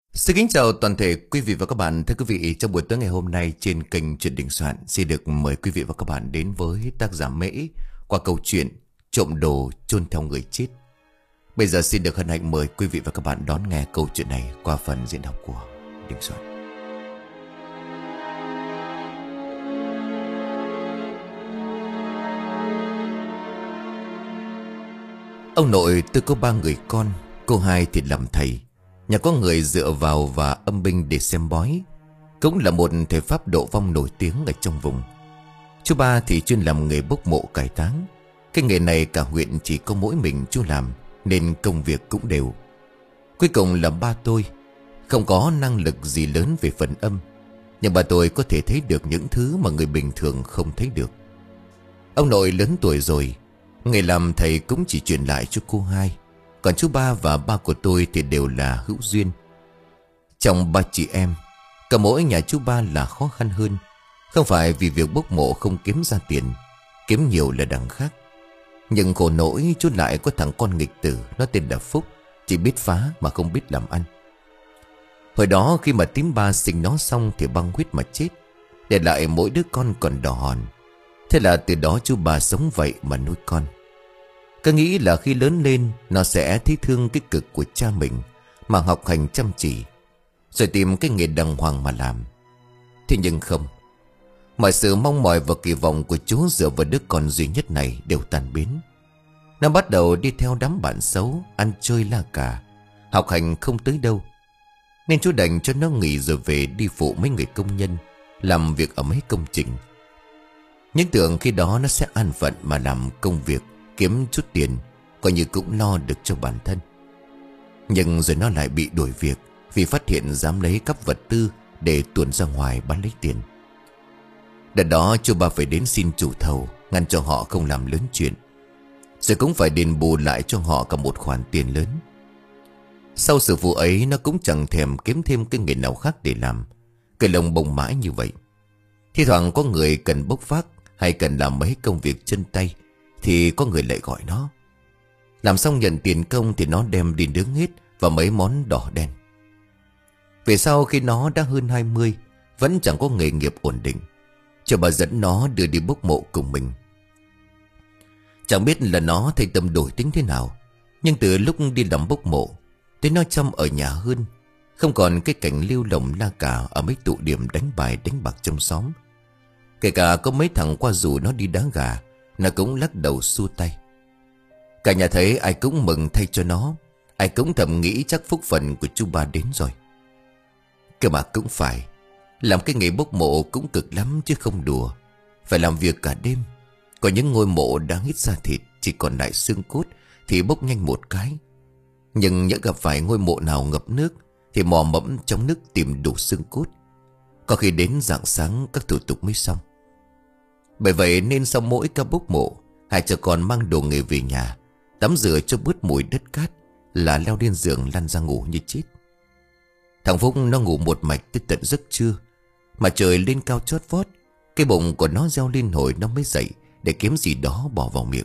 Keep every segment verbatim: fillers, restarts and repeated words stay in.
Xin kính chào toàn thể quý vị và các bạn. Thưa quý vị, trong buổi tối ngày hôm nay trên kênh Truyện Đình Soạn xin được mời quý vị và các bạn đến với tác giả Mễ qua câu chuyện Trộm đồ chôn theo người chết. Bây giờ xin được hân hạnh mời quý vị và các bạn đón nghe câu chuyện này qua phần diễn đọc của Đình Soạn. Ông nội tôi có ba người con, cô hai thì làm thầy. Nhà có người dựa vào và âm binh để xem bói, cũng là một thầy pháp độ vong nổi tiếng ở trong vùng. Chú ba thì chuyên làm nghề bốc mộ cải táng. Cái nghề này cả huyện chỉ có mỗi mình chú làm, nên công việc cũng đều. Cuối cùng là ba tôi không có năng lực gì lớn về phần âm, nhưng bà tôi có thể thấy được những thứ mà người bình thường không thấy được. Ông nội lớn tuổi rồi, nghề làm thầy cũng chỉ truyền lại cho cô hai. Còn chú ba và ba của tôi thì đều là hữu duyên. Trong ba chị em, cả mỗi nhà chú ba là khó khăn hơn. Không phải vì việc bốc mộ không kiếm ra tiền, kiếm nhiều là đằng khác. Nhưng khổ nỗi chú lại có thằng con nghịch tử, nó tên là Phúc, chỉ biết phá mà không biết làm ăn. Hồi đó khi mà tím ba sinh nó xong thì băng huyết mà chết, để lại mỗi đứa con còn đỏ hòn. Thế là từ đó chú ba sống vậy mà nuôi con. Cứ nghĩ là khi lớn lên nó sẽ thấy thương cái cực của cha mình mà học hành chăm chỉ, rồi tìm cái nghề đàng hoàng mà làm. Thế nhưng không, mọi sự mong mỏi và kỳ vọng của chú dựa vào đứa con duy nhất này đều tan biến. Nó bắt đầu đi theo đám bạn xấu, ăn chơi la cà, học hành không tới đâu. Nên chú đành cho nó nghỉ rồi về đi phụ mấy người công nhân, làm việc ở mấy công trình. Những tưởng khi đó nó sẽ an phận mà làm công việc, kiếm chút tiền, coi như cũng lo được cho bản thân. Nhưng rồi nó lại bị đuổi việc vì phát hiện dám lấy cắp vật tư để tuồn ra ngoài bán lấy tiền. Đợt đó chú ba phải đến xin chủ thầu ngăn cho họ không làm lớn chuyện, rồi cũng phải đền bù lại cho họ cả một khoản tiền lớn. Sau sự vụ ấy nó cũng chẳng thèm kiếm thêm cái nghề nào khác để làm, cứ lồng bồng mãi như vậy. Thi thoảng có người cần bốc vác hay cần làm mấy công việc chân tay thì có người lại gọi nó. Làm xong nhận tiền công thì nó đem đi nướng hết và mấy món đỏ đen. Về sau khi nó đã hơn hai mươi, vẫn chẳng có nghề nghiệp ổn định, cho bà dẫn nó đưa đi bốc mộ cùng mình. Chẳng biết là nó thay tâm đổi tính thế nào, nhưng từ lúc đi làm bốc mộ tới nó chăm ở nhà hơn, không còn cái cảnh lưu lồng la cà ở mấy tụ điểm đánh bài đánh bạc trong xóm. Kể cả có mấy thằng qua rủ nó đi đá gà, nó cũng lắc đầu xua tay. Cả nhà thấy ai cũng mừng thay cho nó, ai cũng thầm nghĩ chắc phúc phận của chú ba đến rồi. Cơ mà cũng phải, làm cái nghề bốc mộ cũng cực lắm chứ không đùa. Phải làm việc cả đêm. Có những ngôi mộ đang hít ra thịt, chỉ còn lại xương cốt thì bốc nhanh một cái. Nhưng nhỡ gặp phải ngôi mộ nào ngập nước thì mò mẫm trong nước tìm đủ xương cốt. Có khi đến rạng sáng các thủ tục mới xong. Bởi vậy nên sau mỗi ca bốc mộ, hai cha con mang đồ nghề về nhà, tắm rửa cho bớt mùi đất cát, là leo lên giường lăn ra ngủ như chết. Thằng Phúc nó ngủ một mạch tới tận giấc trưa, mà trời lên cao chót vót, cái bụng của nó reo lên hồi nó mới dậy để kiếm gì đó bỏ vào miệng.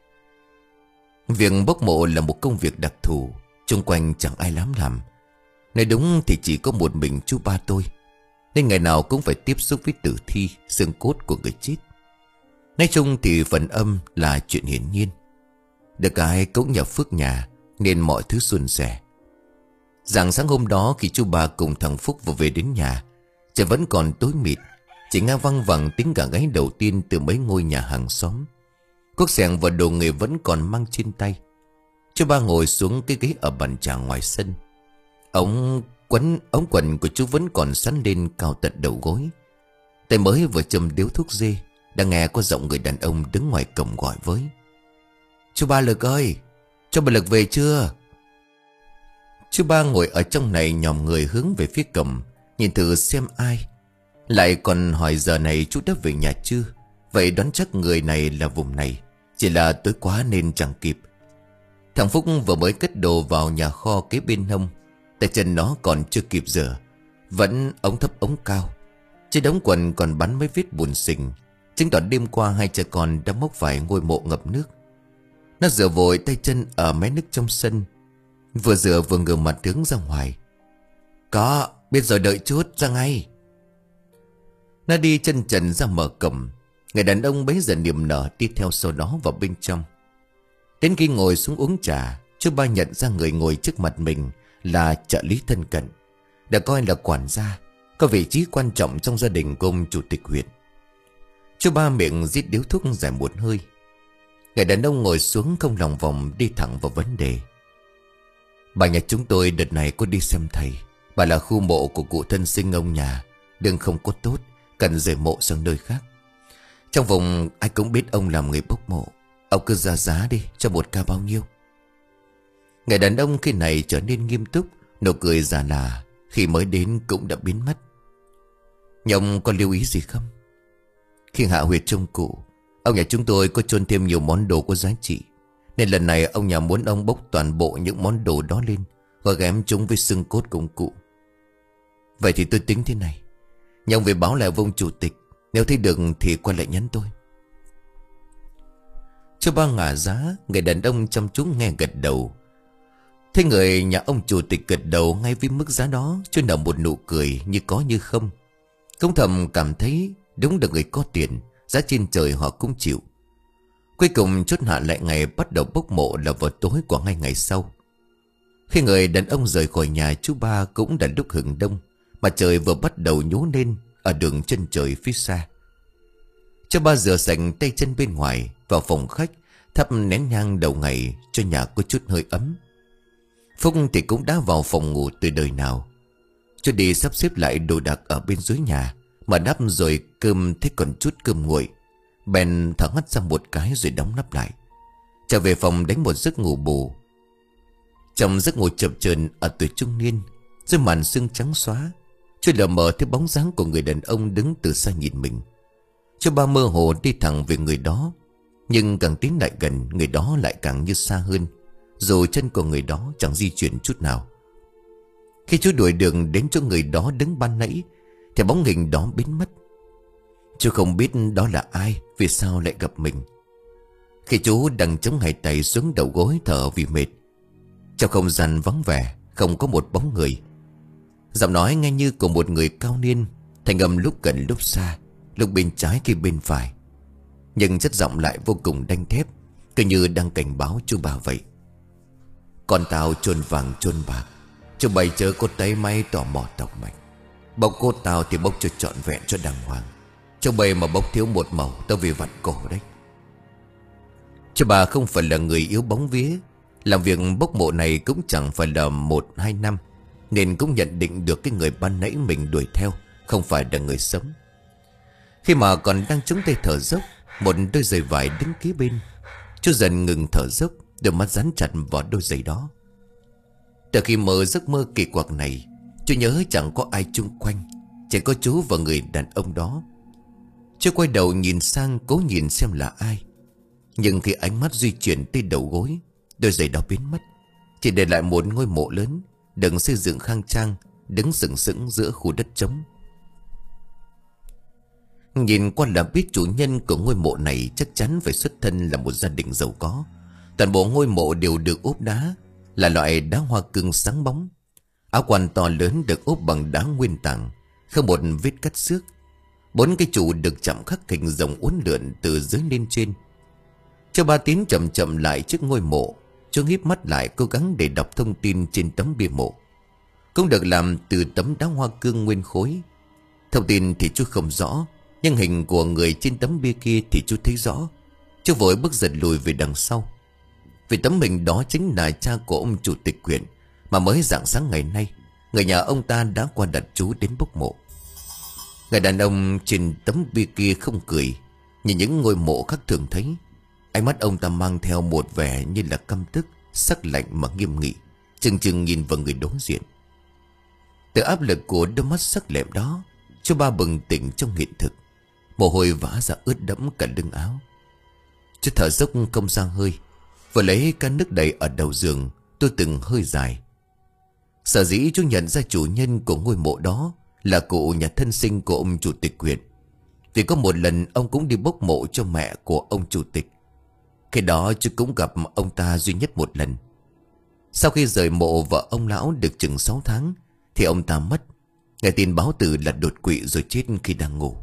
Việc bốc mộ là một công việc đặc thù, xung quanh chẳng ai dám làm. Nói đúng thì chỉ có một mình chú ba tôi, nên ngày nào cũng phải tiếp xúc với tử thi, xương cốt của người chết. Nói chung thì phần âm là chuyện hiển nhiên. Được cái cũng nhờ phước nhà nên mọi thứ suôn sẻ. Rạng sáng hôm đó khi chú ba cùng thằng Phúc vừa về đến nhà, trời vẫn còn tối mịt, chỉ nghe văng vẳng tiếng gà gáy đầu tiên từ mấy ngôi nhà hàng xóm. Cuốc xẻng và đồ nghề vẫn còn mang trên tay. Chú ba ngồi xuống cái ghế ở bàn trà ngoài sân. Ống quấn ống quần của chú vẫn còn sắn lên cao tận đầu gối. Tay mới vừa châm điếu thuốc dê, đang nghe có giọng người đàn ông đứng ngoài cổng gọi với: "Chú ba Lực ơi, cho bà Lực về chưa?" Chú ba ngồi ở trong này nhòm người hướng về phía cổng, nhìn thử xem ai. Lại còn hỏi giờ này chú đã về nhà chưa. Vậy đoán chắc người này là vùng này, chỉ là tối quá nên chẳng kịp. Thằng Phúc vừa mới cất đồ vào nhà kho kế bên hông, tay chân nó còn chưa kịp rửa, vẫn ống thấp ống cao. Trên đống quần còn bắn mấy vết bùn xình, chứng tỏ đêm qua hai cha con đã mốc phải ngôi mộ ngập nước. Nó rửa vội tay chân ở mé nước trong sân, vừa rửa vừa ngửa mặt hướng ra ngoài. Có, biết rồi, đợi chút, ra ngay. Nó đi chân trần ra mở cổng. Người đàn ông bấy giờ niềm nở đi theo sau đó vào bên trong. Đến khi ngồi xuống uống trà, chú Ba nhận ra người ngồi trước mặt mình là trợ lý thân cận, được coi là quản gia, có vị trí quan trọng trong gia đình của ông chủ tịch huyện. Chú Ba miệng rít điếu thuốc dài một hơi. Người đàn ông ngồi xuống không lòng vòng, đi thẳng vào vấn đề. Bà nhà chúng tôi đợt này có đi xem thầy. Bà là khu mộ của cụ thân sinh ông nhà, đường không có tốt, cần rời mộ sang nơi khác. Trong vùng ai cũng biết ông làm người bốc mộ. Ông cứ ra giá đi, cho một ca bao nhiêu? Người đàn ông khi này trở nên nghiêm túc, nụ cười già là khi mới đến cũng đã biến mất. Nhưng ông có lưu ý gì không? Khi hạ huyệt trong cụ, ông nhà chúng tôi có chôn thêm nhiều món đồ có giá trị, nên lần này ông nhà muốn ông bốc toàn bộ những món đồ đó lên, và ghém chúng với xương cốt của ông cụ. Vậy thì tôi tính thế này, nhà ông về báo lại với ông chủ tịch, nếu thấy được thì quay lại nhắn tôi. Cho Ba ngả giá, người đàn ông chăm chú nghe gật đầu. Thế người nhà ông chủ tịch gật đầu ngay với mức giá đó, cho nở một nụ cười như có như không. Công thầm cảm thấy đúng là người có tiền, giá trên trời họ cũng chịu. Cuối cùng chốt hạ lại ngày bắt đầu bốc mộ là vào tối của hai ngày sau. Khi người đàn ông rời khỏi nhà, chú Ba cũng đã lúc hừng đông, mặt trời vừa bắt đầu nhú lên ở đường chân trời phía xa. Cho Ba rửa sạch tay chân bên ngoài, vào phòng khách thắp nén nhang đầu ngày cho nhà có chút hơi ấm. Phúc thì cũng đã vào phòng ngủ từ đời nào. Cho đi sắp xếp lại đồ đạc ở bên dưới nhà, mà đắp rồi cơm thấy còn chút cơm nguội, bèn thở hắt ra một cái rồi đóng nắp lại, trở về phòng đánh một giấc ngủ bù. Trong giấc ngủ chập chờn ở tuổi trung niên, dưới màn sương trắng xóa, Cho lờ mờ thấy bóng dáng của người đàn ông đứng từ xa nhìn mình. Cho Ba mơ hồ đi thẳng về người đó, nhưng càng tiến lại gần, người đó lại càng như xa hơn, dù chân của người đó chẳng di chuyển chút nào. Khi chú đuổi đường đến chỗ người đó đứng ban nãy, thì bóng hình đó biến mất. Chú không biết đó là ai, vì sao lại gặp mình. Khi chú đang chống hai tay xuống đầu gối thở vì mệt, trong không gian vắng vẻ, không có một bóng người. Giọng nói nghe như của một người cao niên, thành âm lúc gần lúc xa, lúc bên trái khi bên phải, nhưng chất giọng lại vô cùng đanh thép, cứ như đang cảnh báo chú Ba vậy. Con tao chôn vàng chôn bạc, chứ bày chớ có tay may tỏ mò tọc mạch. Bốc cốt tao thì bốc cho trọn vẹn cho đàng hoàng, cho bày mà bốc thiếu một màu tao vì vặn cổ đấy. Chú Ba không phải là người yếu bóng vía, làm việc bốc mộ này cũng chẳng phải là một hai năm, nên cũng nhận định được cái người ban nãy mình đuổi theo không phải là người sống. Khi mà còn đang chống tay thở dốc, một đôi giày vải đứng kế bên, chú dần ngừng thở dốc, đôi mắt dán chặt vào đôi giày đó. Từ khi mơ giấc mơ kỳ quặc này, chú nhớ chẳng có ai chung quanh, chỉ có chú và người đàn ông đó. Chú quay đầu nhìn sang cố nhìn xem là ai, nhưng khi ánh mắt di chuyển tới đầu gối, đôi giày đó biến mất, chỉ để lại một ngôi mộ lớn, đừng xây dựng khang trang, đứng sừng sững giữa khu đất trống. Nhìn qua là biết chủ nhân của ngôi mộ này chắc chắn phải xuất thân là một gia đình giàu có. Toàn bộ ngôi mộ đều được ốp đá, là loại đá hoa cương sáng bóng. Áo quan to lớn được ốp bằng đá nguyên tảng, không một vết cắt xước. Bốn cái trụ được chạm khắc hình rồng uốn lượn từ dưới lên trên. Cho Ba tiến chậm chậm lại trước ngôi mộ, chú híp mắt lại cố gắng để đọc thông tin trên tấm bia mộ, cũng được làm từ tấm đá hoa cương nguyên khối. Thông tin thì chú không rõ, nhưng hình của người trên tấm bia kia thì chú thấy rõ. Chú vội bước giật lùi về đằng sau, vì tấm hình đó chính là cha của ông chủ tịch huyện, mà mới rạng sáng ngày nay người nhà ông ta đã qua đặt chú đến bốc mộ. Người đàn ông trên tấm bia kia không cười như những ngôi mộ khác thường thấy. Ánh mắt ông ta mang theo một vẻ như là căm tức, sắc lạnh mà nghiêm nghị, chừng chừng nhìn vào người đối diện. Từ áp lực của đôi mắt sắc lẹm đó, chú Ba bừng tỉnh trong hiện thực, mồ hôi vã ra ướt đẫm cả lưng áo. Chú thở dốc không ra hơi, vừa lấy can nước đầy ở đầu giường, tôi từng hơi dài. Sở dĩ chú nhận ra chủ nhân của ngôi mộ đó là cụ nhà thân sinh của ông chủ tịch huyện, vì có một lần ông cũng đi bốc mộ cho mẹ của ông chủ tịch. Khi đó chú cũng gặp ông ta duy nhất một lần. Sau khi rời mộ vợ ông lão được chừng sáu tháng, thì ông ta mất. Nghe tin báo tử là đột quỵ rồi chết khi đang ngủ.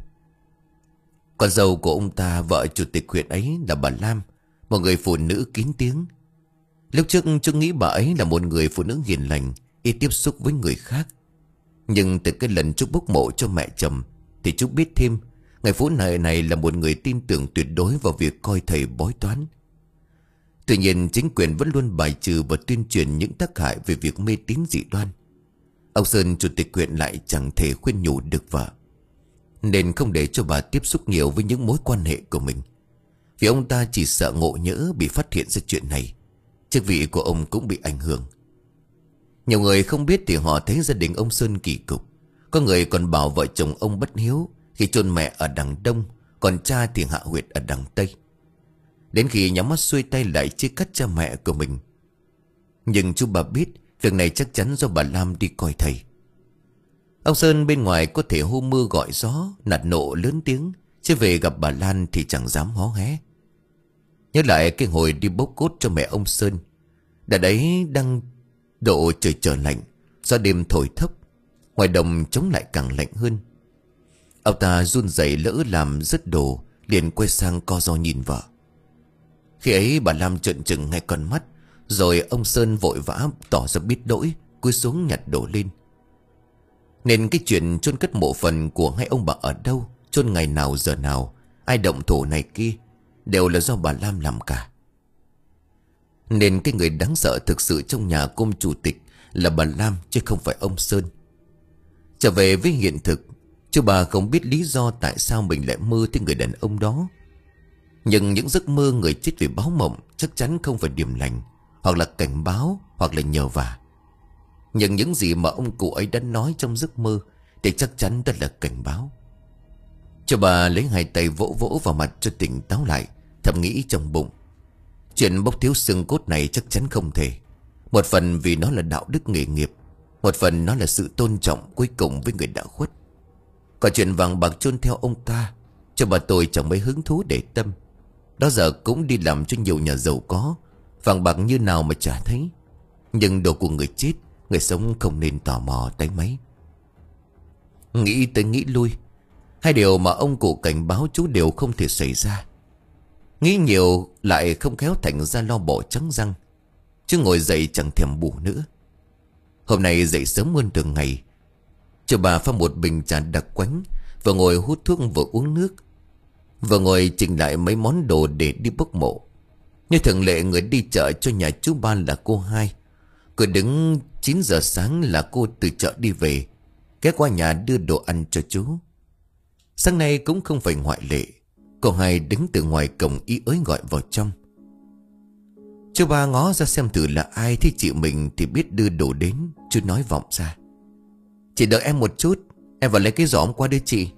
Con dâu của ông ta, vợ chủ tịch huyện ấy, là bà Lam, một người phụ nữ kín tiếng. Lúc trước chú nghĩ bà ấy là một người phụ nữ hiền lành, ít tiếp xúc với người khác. Nhưng từ cái lần chú bốc mộ cho mẹ chồng thì chú biết thêm người phụ nữ này là một người tin tưởng tuyệt đối vào việc coi thầy bói toán. Tuy nhiên chính quyền vẫn luôn bài trừ và tuyên truyền những tác hại về việc mê tín dị đoan. Ông Sơn, chủ tịch huyện, lại chẳng thể khuyên nhủ được vợ, nên không để cho bà tiếp xúc nhiều với những mối quan hệ của mình. Vì ông ta chỉ sợ ngộ nhỡ bị phát hiện ra chuyện này, chức vị của ông cũng bị ảnh hưởng. Nhiều người không biết thì họ thấy gia đình ông Sơn kỳ cục. Có người còn bảo vợ chồng ông bất hiếu khi chôn mẹ ở đằng đông, còn cha thì hạ huyệt ở đằng tây. Đến khi nhắm mắt xuôi tay lại chia cắt cha mẹ của mình. Nhưng chú bà biết việc này chắc chắn do bà Lam đi coi thầy. Ông Sơn bên ngoài có thể hô mưa gọi gió, nạt nộ lớn tiếng, chứ về gặp bà Lan thì chẳng dám hó hé. Nhớ lại cái hồi đi bốc cốt cho mẹ ông Sơn, đã đấy đang độ trời trở lạnh, gió đêm thổi thấp, ngoài đồng trống lại càng lạnh hơn. Ông ta run rẩy lỡ làm rớt đồ, liền quay sang co ro nhìn vợ. Khi ấy bà Lam trợn trừng ngay con mắt, rồi ông Sơn vội vã tỏ ra biết lỗi, cúi xuống nhặt đồ lên. Nên cái chuyện chôn cất mộ phần của hai ông bà ở đâu, chôn ngày nào giờ nào, ai động thổ này kia, đều là do bà Lam làm cả. Nên cái người đáng sợ thực sự trong nhà cô chủ tịch là bà Lam, chứ không phải ông Sơn. Trở về với hiện thực, chú bà không biết lý do tại sao mình lại mơ thấy người đàn ông đó. Nhưng những giấc mơ người chết vì báo mộng chắc chắn không phải điềm lành, hoặc là cảnh báo, hoặc là nhờ vả. Nhưng những gì mà ông cụ ấy đã nói trong giấc mơ thì chắc chắn đó là cảnh báo. Cho bà lấy hai tay vỗ vỗ vào mặt cho tỉnh táo lại, thầm nghĩ trong bụng. Chuyện bốc thiếu xương cốt này chắc chắn không thể. Một phần vì nó là đạo đức nghề nghiệp, một phần nó là sự tôn trọng cuối cùng với người đã khuất. Còn chuyện vàng bạc chôn theo ông ta, cho bà tôi chẳng mấy hứng thú để tâm. Đó giờ cũng đi làm cho nhiều nhà giàu có, vàng bạc như nào mà chả thấy. Nhưng đồ của người chết, người sống không nên tò mò tới mấy. Nghĩ tới nghĩ lui, hai điều mà ông cụ cảnh báo chú đều không thể xảy ra. Nghĩ nhiều lại không khéo thành ra lo bỏ trắng răng. Chứ ngồi dậy chẳng thèm bù nữa. Hôm nay dậy sớm hơn thường ngày, cho bà pha một bình trà đặc quánh, vừa ngồi hút thuốc vừa uống nước, vừa ngồi chỉnh lại mấy món đồ để đi bốc mộ. Như thường lệ, người đi chợ cho nhà chú ba là cô Hai. Cứ đứng chín giờ sáng là cô từ chợ đi về, ghé qua nhà đưa đồ ăn cho chú. Sáng nay cũng không phải ngoại lệ. Cô Hai đứng từ ngoài cổng ý ới gọi vào trong. Chú ba ngó ra xem thử là ai, thấy chị mình thì biết đưa đồ đến. Chú nói vọng ra: "Chị đợi em một chút, em vào lấy cái giỏ hôm qua đưa chị."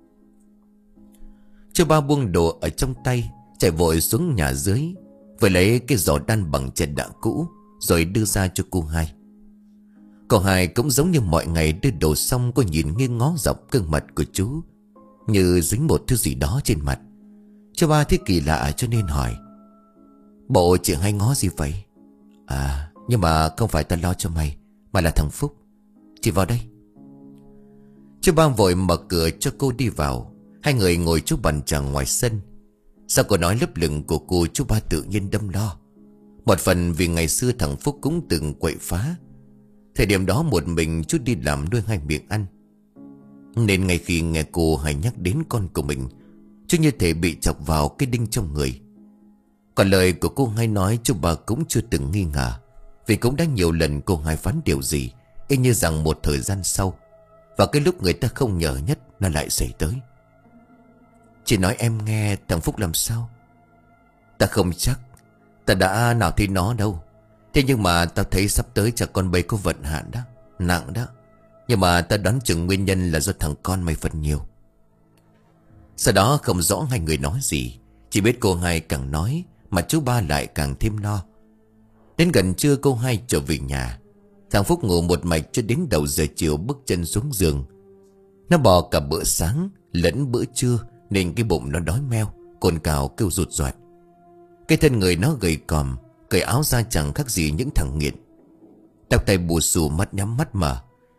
Chú ba buông đồ ở trong tay, chạy vội xuống nhà dưới, vừa lấy cái giỏ đan bằng chè đã cũ, rồi đưa ra cho cô Hai. Cô Hai cũng giống như mọi ngày đưa đồ xong, cô nhìn nghiêng ngó dọc gương mặt của chú, như dính một thứ gì đó trên mặt. Chú ba thấy kỳ lạ cho nên hỏi: "Bộ chị hay ngó gì vậy?" "À, nhưng mà không phải ta lo cho mày, mà là thằng Phúc. Chị vào đây." Chú ba vội mở cửa cho cô đi vào. Hai người ngồi trước bàn trà ngoài sân. Sau câu nói lấp lửng của cô, chú ba tự nhiên đâm lo. Một phần vì ngày xưa thằng Phúc cũng từng quậy phá. Thời điểm đó một mình chú đi làm nuôi hai miệng ăn, nên ngay khi nghe cô hay nhắc đến con của mình, chú như thể bị chọc vào cái đinh trong người. Còn lời của cô Hai nói, chú ba cũng chưa từng nghi ngờ, vì cũng đã nhiều lần cô Hai phán điều gì y như rằng một thời gian sau, và cái lúc người ta không ngờ nhất, nó lại xảy tới. "Chị nói em nghe, thằng Phúc làm sao?" "Ta không chắc, ta đã nào thấy nó đâu. Thế nhưng mà ta thấy sắp tới cha con bây có vận hạn đó, nặng đó. Nhưng mà ta đoán chừng nguyên nhân là do thằng con mày phần nhiều." Sau đó không rõ hai người nói gì, chỉ biết cô Hai càng nói mà chú ba lại càng thêm lo. Đến gần trưa cô Hai trở về nhà. Thằng Phúc ngủ một mạch cho đến đầu giờ chiều bước chân xuống giường. Nó bò cả bữa sáng lẫn bữa trưa, nên cái bụng nó đói meo, cồn cào kêu rụt rọt. Cái thân người nó gầy còm, cởi áo ra chẳng khác gì những thằng nghiện. Tóc tay bù xù, mắt nhắm mắt mở,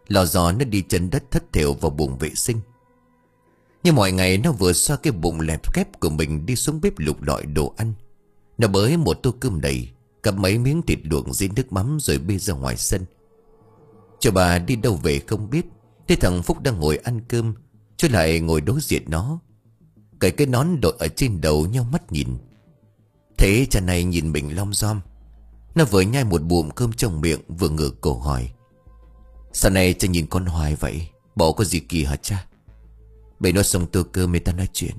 Lò giò nó đi chân đất thất thểu vào buồng vệ sinh. Như mọi ngày, nó vừa xoa cái bụng lẹp kép của mình đi xuống bếp lục lọi đồ ăn. Nó bới một tô cơm đầy, cặp mấy miếng thịt luộc dưới nước mắm rồi bê ra ngoài sân. Cho bà đi đâu về không biết. Thế thằng Phúc đang ngồi ăn cơm, chú lại ngồi đối diện nó, cởi cái nón đội ở trên đầu, nhau mắt nhìn. Thế cha này nhìn mình lom rom. Nó vừa nhai một bụng cơm trong miệng, vừa ngửa cổ hỏi: Sao này cha nhìn con hoài vậy? Bộ có gì kỳ hả cha? Bày nó xong tô cơm người ta nói chuyện.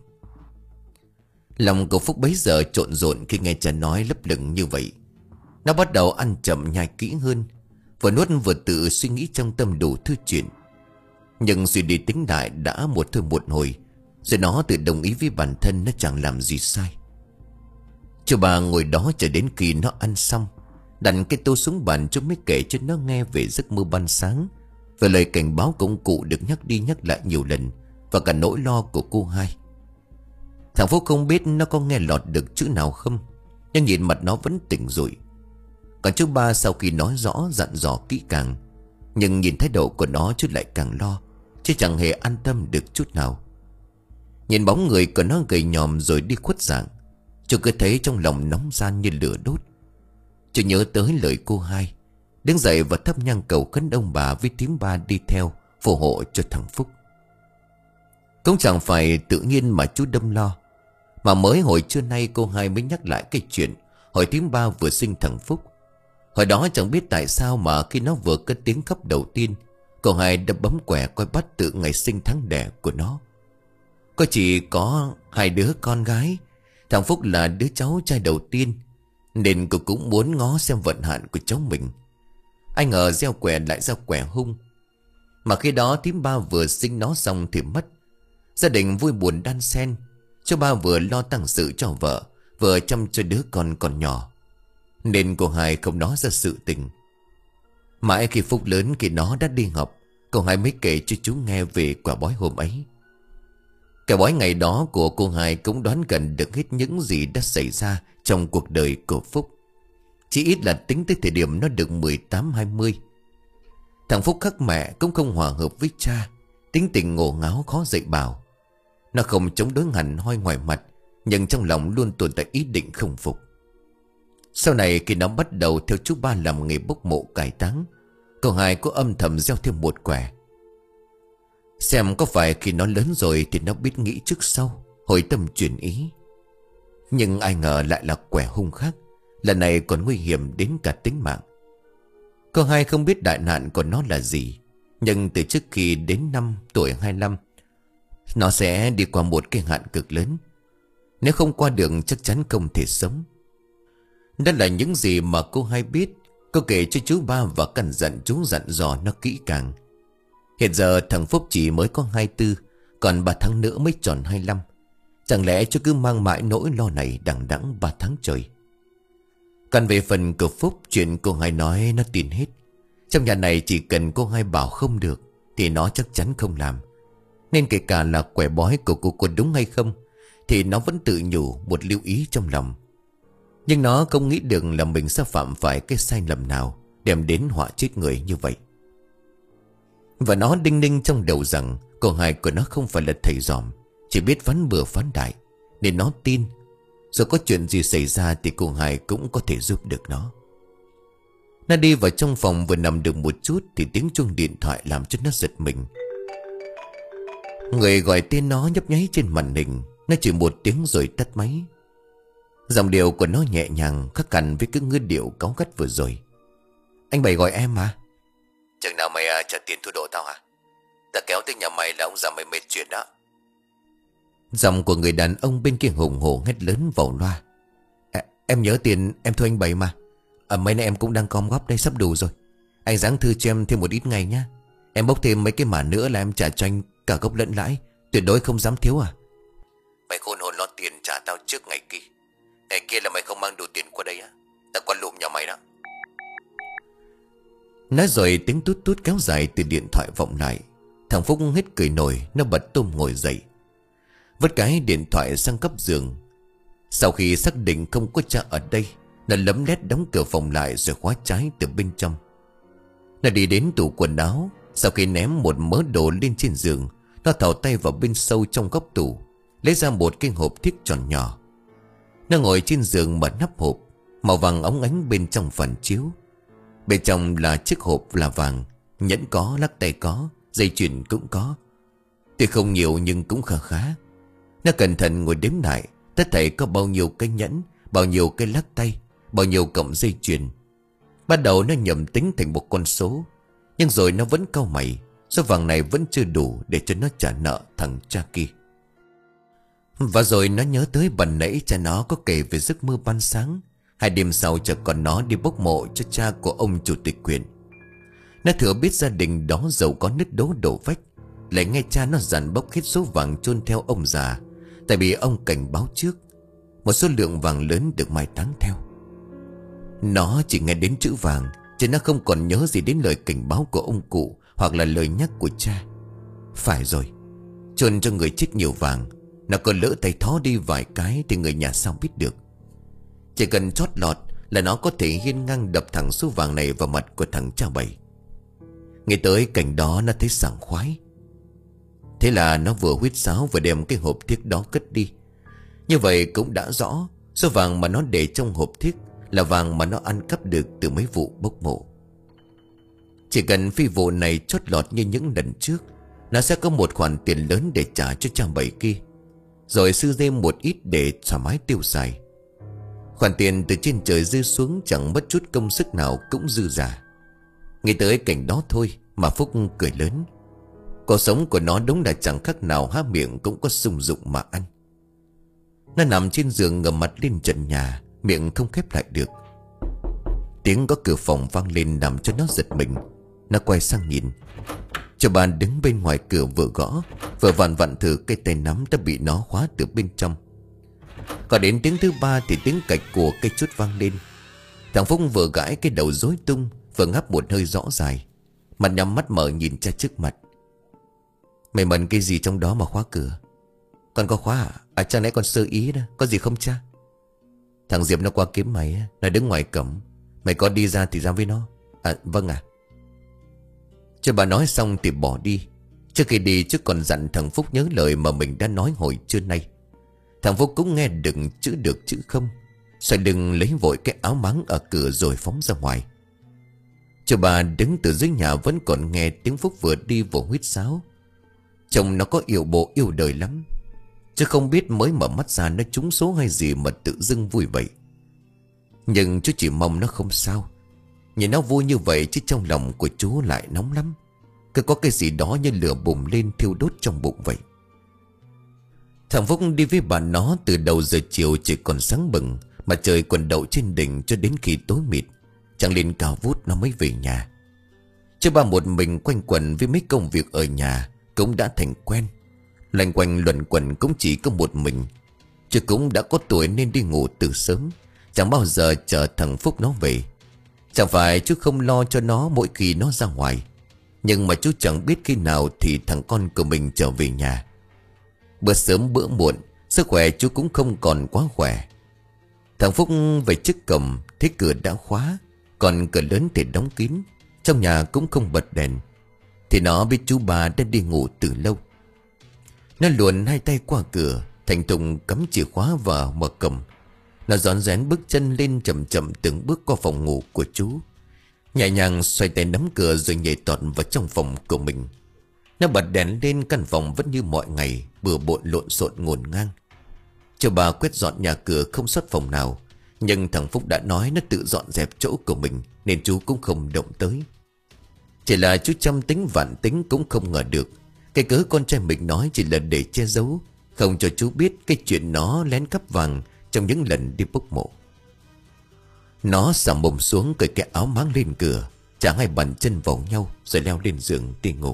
Lòng cậu Phúc bấy giờ trộn rộn khi nghe cha nói lấp lửng như vậy. Nó bắt đầu ăn chậm nhai kỹ hơn, vừa nuốt vừa tự suy nghĩ trong tâm đủ thứ chuyện. Nhưng suy đi tính lại đã một thôi một hồi, rồi nó tự đồng ý với bản thân nó chẳng làm gì sai. Chú bà ngồi đó chờ đến khi nó ăn xong, đặt cái tô xuống bàn, chú mới kể cho nó nghe về giấc mơ ban sáng, về lời cảnh báo công cụ được nhắc đi nhắc lại nhiều lần, và cả nỗi lo của cô hai. Thằng Phúc không biết nó có nghe lọt được chữ nào không, nhưng nhìn mặt nó vẫn tỉnh rụi. Còn chú ba sau khi nói rõ dặn dò kỹ càng, nhưng nhìn thái độ của nó chú lại càng lo, chứ chẳng hề an tâm được chút nào. Nhìn bóng người của nó gầy nhòm rồi đi khuất dạng, chú cứ thấy trong lòng nóng gian như lửa đốt. Chú nhớ tới lời cô hai, đứng dậy và thắp nhang cầu khấn ông bà với thím ba đi theo phù hộ cho thằng Phúc. Cũng chẳng phải tự nhiên mà chú đâm lo, mà mới hồi trưa nay cô hai mới nhắc lại cái chuyện hồi thím ba vừa sinh thằng Phúc. Hồi đó chẳng biết tại sao mà khi nó vừa cất tiếng khóc đầu tiên, cô hai đã bấm quẻ coi bắt tự ngày sinh tháng đẻ của nó. Có chỉ có hai đứa con gái, thằng Phúc là đứa cháu trai đầu tiên, nên cô cũng muốn ngó xem vận hạn của cháu mình. Anh ngờ gieo quẻ lại gieo quẻ hung, mà khi đó thím ba vừa sinh nó xong thì mất. Gia đình vui buồn đan xen, cho ba vừa lo tang sự cho vợ, vừa chăm cho đứa con còn nhỏ, nên cô hai không nói ra sự tình. Mãi khi Phúc lớn, khi nó đã đi học, cô hai mới kể cho chú nghe về quả bói hôm ấy. Cái bói ngày đó của cô hai cũng đoán gần được hết những gì đã xảy ra trong cuộc đời của Phúc, chỉ ít là tính tới thời điểm nó được mười tám hai mươi. Thằng Phúc khác mẹ cũng không hòa hợp với cha, tính tình ngổ ngáo khó dạy bảo. Nó không chống đối hẳn hoi ngoài mặt, nhưng trong lòng luôn tồn tại ý định không phục. Sau này khi nó bắt đầu theo chú ba làm nghề bốc mộ cải táng, cô hai có âm thầm gieo thêm một quẻ, xem có phải khi nó lớn rồi thì nó biết nghĩ trước sau, hồi tâm chuyển ý. Nhưng ai ngờ lại là quẻ hung khác, lần này còn nguy hiểm đến cả tính mạng. Cô hai không biết đại nạn của nó là gì, nhưng từ trước khi đến năm tuổi hai mươi lăm, nó sẽ đi qua một cái hạn cực lớn. Nếu không qua được chắc chắn không thể sống. Đó là những gì mà cô hai biết. Cô kể cho chú ba và căn dặn chú dặn dò nó kỹ càng. Hiện giờ thằng Phúc chỉ mới có hai mươi tư, còn ba tháng nữa mới tròn hai mươi lăm. Chẳng lẽ chú cứ mang mãi nỗi lo này đằng đẵng ba tháng trời. Còn về phần của Phúc, chuyện cô hai nói nó tin hết. Trong nhà này chỉ cần cô hai bảo không được thì nó chắc chắn không làm. Nên kể cả là quẻ bói của cô có đúng hay không thì nó vẫn tự nhủ một lưu ý trong lòng. Nhưng nó không nghĩ được là mình sẽ phạm phải cái sai lầm nào đem đến họa chết người như vậy. Và nó đinh ninh trong đầu rằng cô hai của nó không phải là thầy giòm, chỉ biết phán bừa phán đại, nên nó tin. Rồi có chuyện gì xảy ra thì cô hai cũng có thể giúp được nó. Nó đi vào trong phòng vừa nằm được một chút thì tiếng chuông điện thoại làm cho nó giật mình. Người gọi tên nó nhấp nháy trên màn hình. Nó chỉ một tiếng rồi tắt máy. Giọng điệu của nó nhẹ nhàng, khác hẳn với cái ngữ điệu cáu gắt vừa rồi. Anh Bảy gọi em mà. Chừng nào mày à, trả tiền thu độ tao hả? Ta kéo tới nhà mày là ông già mày mệt chuyện đó. Giọng của người đàn ông bên kia hùng hổ hét lớn vào loa. À, em nhớ tiền em thua anh Bảy mà. À, mấy nay em cũng đang gom góp đây, sắp đủ rồi. Anh giáng thư cho em thêm một ít ngày nhá. Em bốc thêm mấy cái mả nữa là em trả cho anh cả gốc lẫn lãi, tuyệt đối không dám thiếu à. Mày khôn hồn lo tiền trả tao trước ngày kia. Ngày kia là mày không mang đủ tiền qua đây á, tao qua lụm nhà mày đó. Nói rồi tiếng tút tút kéo dài từ điện thoại vọng lại. Thằng Phúc hết cười nổi. Nó bật tôm ngồi dậy, vứt cái điện thoại sang góc giường. Sau khi xác định không có cha ở đây, nó lấm lét đóng cửa phòng lại rồi khóa trái từ bên trong. Nó đi đến tủ quần áo, Sau khi ném một mớ đồ lên trên giường, nó thò tay vào bên sâu trong góc tủ, lấy ra một cái hộp thiếc tròn nhỏ. Nó ngồi trên giường mở nắp hộp, màu vàng óng ánh bên trong phản chiếu. Bên trong là chiếc hộp là vàng, nhẫn có, lắc tay có, dây chuyền cũng có. Tuy không nhiều nhưng cũng khá khá. Nó cẩn thận ngồi đếm lại, tất thảy có bao nhiêu cái nhẫn, bao nhiêu cái lắc tay, bao nhiêu cọng dây chuyền. Bắt đầu nó nhầm tính thành một con số, nhưng rồi nó vẫn cau mày. Số vàng này vẫn chưa đủ để cho nó trả nợ thằng cha kia. Và rồi nó nhớ tới bần nãy cha nó có kể về giấc mơ ban sáng. Hai đêm sau cha còn nó đi bốc mộ cho cha của ông chủ tịch huyện. Nó thừa biết gia đình đó giàu có nứt đố đổ vách, lại nghe cha nó dặn bốc hết số vàng chôn theo ông già, tại vì ông cảnh báo trước một số lượng vàng lớn được mai táng theo. Nó chỉ nghe đến chữ vàng, chứ nó không còn nhớ gì đến lời cảnh báo của ông cụ hoặc là lời nhắc của cha. Phải rồi, chôn cho người chết nhiều vàng, nó còn lỡ tay thó đi vài cái thì người nhà sao biết được. Chỉ cần chót lọt là nó có thể hiên ngang đập thẳng số vàng này vào mặt của thằng cha Bảy. Nghĩ tới cảnh đó nó thấy sảng khoái. Thế là nó vừa huýt sáo vừa đem cái hộp thiếc đó cất đi. Như vậy cũng đã rõ số vàng mà nó để trong hộp thiếc là vàng mà nó ăn cắp được từ mấy vụ bốc mộ. Chỉ cần phi vụ này chót lọt như những lần trước, nó sẽ có một khoản tiền lớn để trả cho cha Bảy kia, rồi sư thêm một ít để thoải mái tiêu xài. Khoản tiền từ trên trời rơi xuống chẳng mất chút công sức nào cũng dư giả. Nghĩ tới cảnh đó thôi mà Phúc cười lớn. Cuộc sống của nó đúng là chẳng khác nào há miệng cũng có sung dụng mà ăn. Nó nằm trên giường ngửa mặt lên trần nhà, miệng không khép lại được. Tiếng có cửa phòng vang lên làm cho nó giật mình. Nó quay sang nhìn. Cho bà đứng bên ngoài cửa vừa gõ, vừa vặn vặn thử cây tay nắm đã bị nó khóa từ bên trong. Còn đến tiếng thứ ba thì tiếng cạch của cây chốt vang lên. Thằng Phúc vừa gãi cái đầu rối tung, vừa ngáp một hơi rõ dài, mặt nhắm mắt mở nhìn cha trước mặt. Mày mần cái gì trong đó mà khóa cửa? Con có khóa à? À cha nãy con sơ ý đó. Có gì không cha? Thằng Diệp nó qua kiếm mày, nó đứng ngoài cổng. Mày có đi ra thì ra với nó. À vâng ạ. Cho bà nói xong thì bỏ đi. Trước khi đi chứ còn dặn thằng Phúc nhớ lời mà mình đã nói hồi trưa nay. Thằng Phúc cũng nghe được chữ được chữ không, xoay lưng lấy vội cái áo máng ở cửa rồi phóng ra ngoài. Cho bà đứng từ dưới nhà vẫn còn nghe tiếng Phúc vừa đi vừa huýt sáo. Chồng nó có yêu bộ yêu đời lắm, chứ không biết mới mở mắt ra nó trúng số hay gì mà tự dưng vui vậy. Nhưng chú chỉ mong nó không sao. Nhìn nó vui như vậy chứ trong lòng của chú lại nóng lắm. Cứ có cái gì đó như lửa bùng lên thiêu đốt trong bụng vậy. Thằng Phúc đi với bà nó từ đầu giờ chiều chỉ còn sáng bừng, mà trời còn đậu trên đỉnh cho đến khi tối mịt. Chẳng lên cao vút nó mới về nhà. Chứ ba một mình quanh quẩn với mấy công việc ở nhà cũng đã thành quen. Loanh quanh luẩn quẩn cũng chỉ có một mình. Chứ cũng đã có tuổi nên đi ngủ từ sớm, chẳng bao giờ chờ thằng Phúc nó về. Chẳng phải chú không lo cho nó mỗi khi nó ra ngoài, nhưng mà chú chẳng biết khi nào thì thằng con của mình trở về nhà. Bữa sớm bữa muộn, sức khỏe chú cũng không còn quá khỏe. Thằng Phúc về trước cổng, thấy cửa đã khóa, còn cửa lớn thì đóng kín, trong nhà cũng không bật đèn, thì nó biết chú bà đã đi ngủ từ lâu. Nó luồn hai tay qua cửa, thành thùng cắm chìa khóa vào mở cổng. Nó rón rén bước chân lên chậm chậm từng bước qua phòng ngủ của chú, nhẹ nhàng xoay tay nắm cửa rồi nhảy tọt vào trong phòng của mình. Nó bật đèn lên, căn phòng vẫn như mọi ngày, bừa bộn lộn xộn ngổn ngang. Cho bà quét dọn nhà cửa không sót phòng nào, nhưng thằng Phúc đã nói nó tự dọn dẹp chỗ của mình nên chú cũng không động tới. Chỉ là chú trăm tính vạn tính cũng không ngờ được cái cớ con trai mình nói chỉ là để che giấu, không cho chú biết cái chuyện nó lén cắp vàng trong những lần đi bốc mộ. Nó sầm mồm xuống, cởi cái áo máng lên cửa, chả hai bàn chân vào nhau rồi leo lên giường đi ngủ.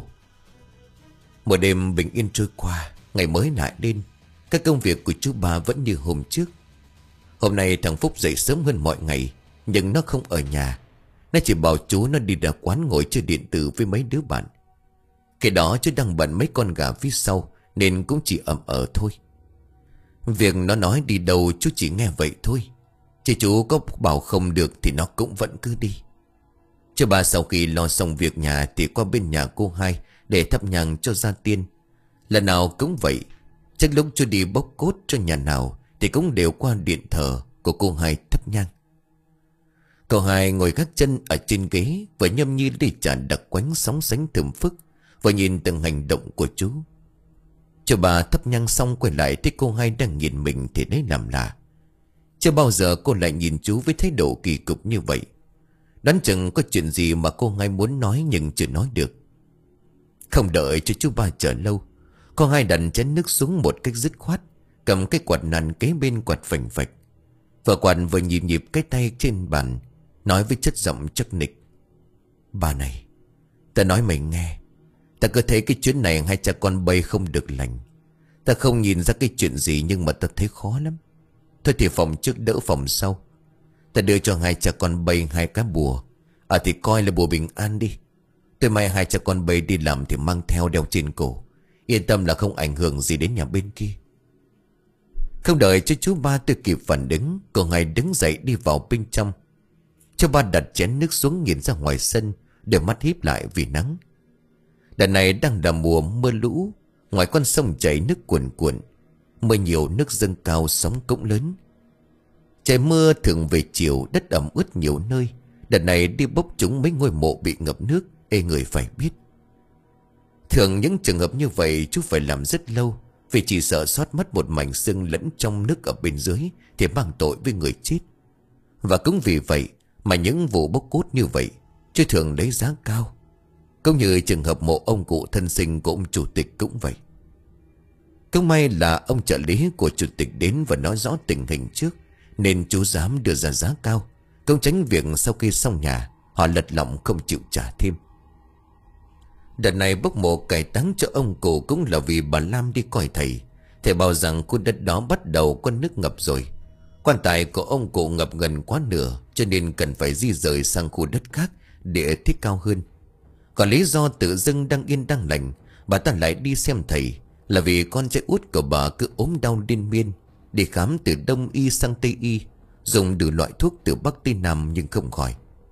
Một đêm bình yên trôi qua, ngày mới lại lên. Các công việc của chú ba vẫn như hôm trước. Hôm nay thằng Phúc dậy sớm hơn mọi ngày, nhưng nó không ở nhà. Nó chỉ bảo chú nó đi ra quán ngồi chơi điện tử với mấy đứa bạn. Cái đó chú đang bận mấy con gà phía sau nên cũng chỉ ẩm ở thôi. Việc nó nói đi đâu chú chỉ nghe vậy thôi, chứ chú có bảo không được thì nó cũng vẫn cứ đi. Chứ bà sau khi lo xong việc nhà thì qua bên nhà cô hai để thắp nhang cho gia tiên. Lần nào cũng vậy. Chắc lúc chưa đi bốc cốt cho nhà nào thì cũng đều qua điện thờ của cô hai thắp nhang. Cậu hai ngồi gác chân ở trên ghế và nhâm nhi ly trà đặc quánh sóng sánh thơm phức và nhìn từng hành động của chú. Cho bà thắp nhang xong quay lại thấy cô hai đang nhìn mình thì đấy làm lạ. Chưa bao giờ cô lại nhìn chú với thái độ kỳ cục như vậy. Đoán chừng có chuyện gì mà cô hai muốn nói nhưng chưa nói được. Không đợi cho chú ba chờ lâu, cô hai đặt chén nước xuống một cách dứt khoát, cầm cái quạt nặn kế bên quạt phành phạch. Vợ quạt vừa nhịp nhịp cái tay trên bàn, nói với chất giọng chắc nịch: "Bà này, ta nói mày nghe. Ta cứ thấy cái chuyến này hai cha con bay không được lành. Ta không nhìn ra cái chuyện gì nhưng mà ta thấy khó lắm. Thôi thì phòng trước đỡ phòng sau. Ta đưa cho hai cha con bay hai cá bùa. À thì coi là bùa bình an đi. Tôi may hai cha con bay đi làm thì mang theo đeo trên cổ. Yên tâm là không ảnh hưởng gì đến nhà bên kia." Không đợi cho chú ba tôi kịp phản ứng, cô hai đứng dậy đi vào bên trong. Chú ba đặt chén nước xuống nhìn ra ngoài sân, đôi mắt híp lại vì nắng. Đợt này đang là mùa mưa lũ. Ngoài con sông chảy nước cuồn cuộn. Mưa nhiều nước dâng cao, sóng cũng lớn. Trời mưa thường về chiều, đất ẩm ướt nhiều nơi. Đợt này đi bốc trúng mấy ngôi mộ bị ngập nước, ê người phải biết. Thường những trường hợp như vậy chú phải làm rất lâu, vì chỉ sợ sót mất một mảnh xương lẫn trong nước ở bên dưới thì mang tội với người chết. Và cũng vì vậy mà những vụ bốc cốt như vậy chú thường lấy giá cao. Cũng như trường hợp mộ ông cụ thân sinh của ông chủ tịch cũng vậy. Cũng may là ông trợ lý của chủ tịch đến và nói rõ tình hình trước, nên chú dám đưa ra giá cao, cũng tránh việc sau khi xong nhà họ lật lọng không chịu trả thêm. Đợt này bốc mộ cải táng cho ông cụ cũng là vì bà Lam đi coi thầy. Thầy bảo rằng khu đất đó bắt đầu có nước ngập rồi. Quan tài của ông cụ ngập gần quá nửa, cho nên cần phải di rời sang khu đất khác để thiết cao hơn. Còn lý do tự dưng đang yên đang lành, bà ta lại đi xem thầy là vì con trai út của bà cứ ốm đau liên miên, đi khám từ Đông y sang Tây y, dùng đủ loại thuốc từ Bắc tới Nam nhưng không khỏi.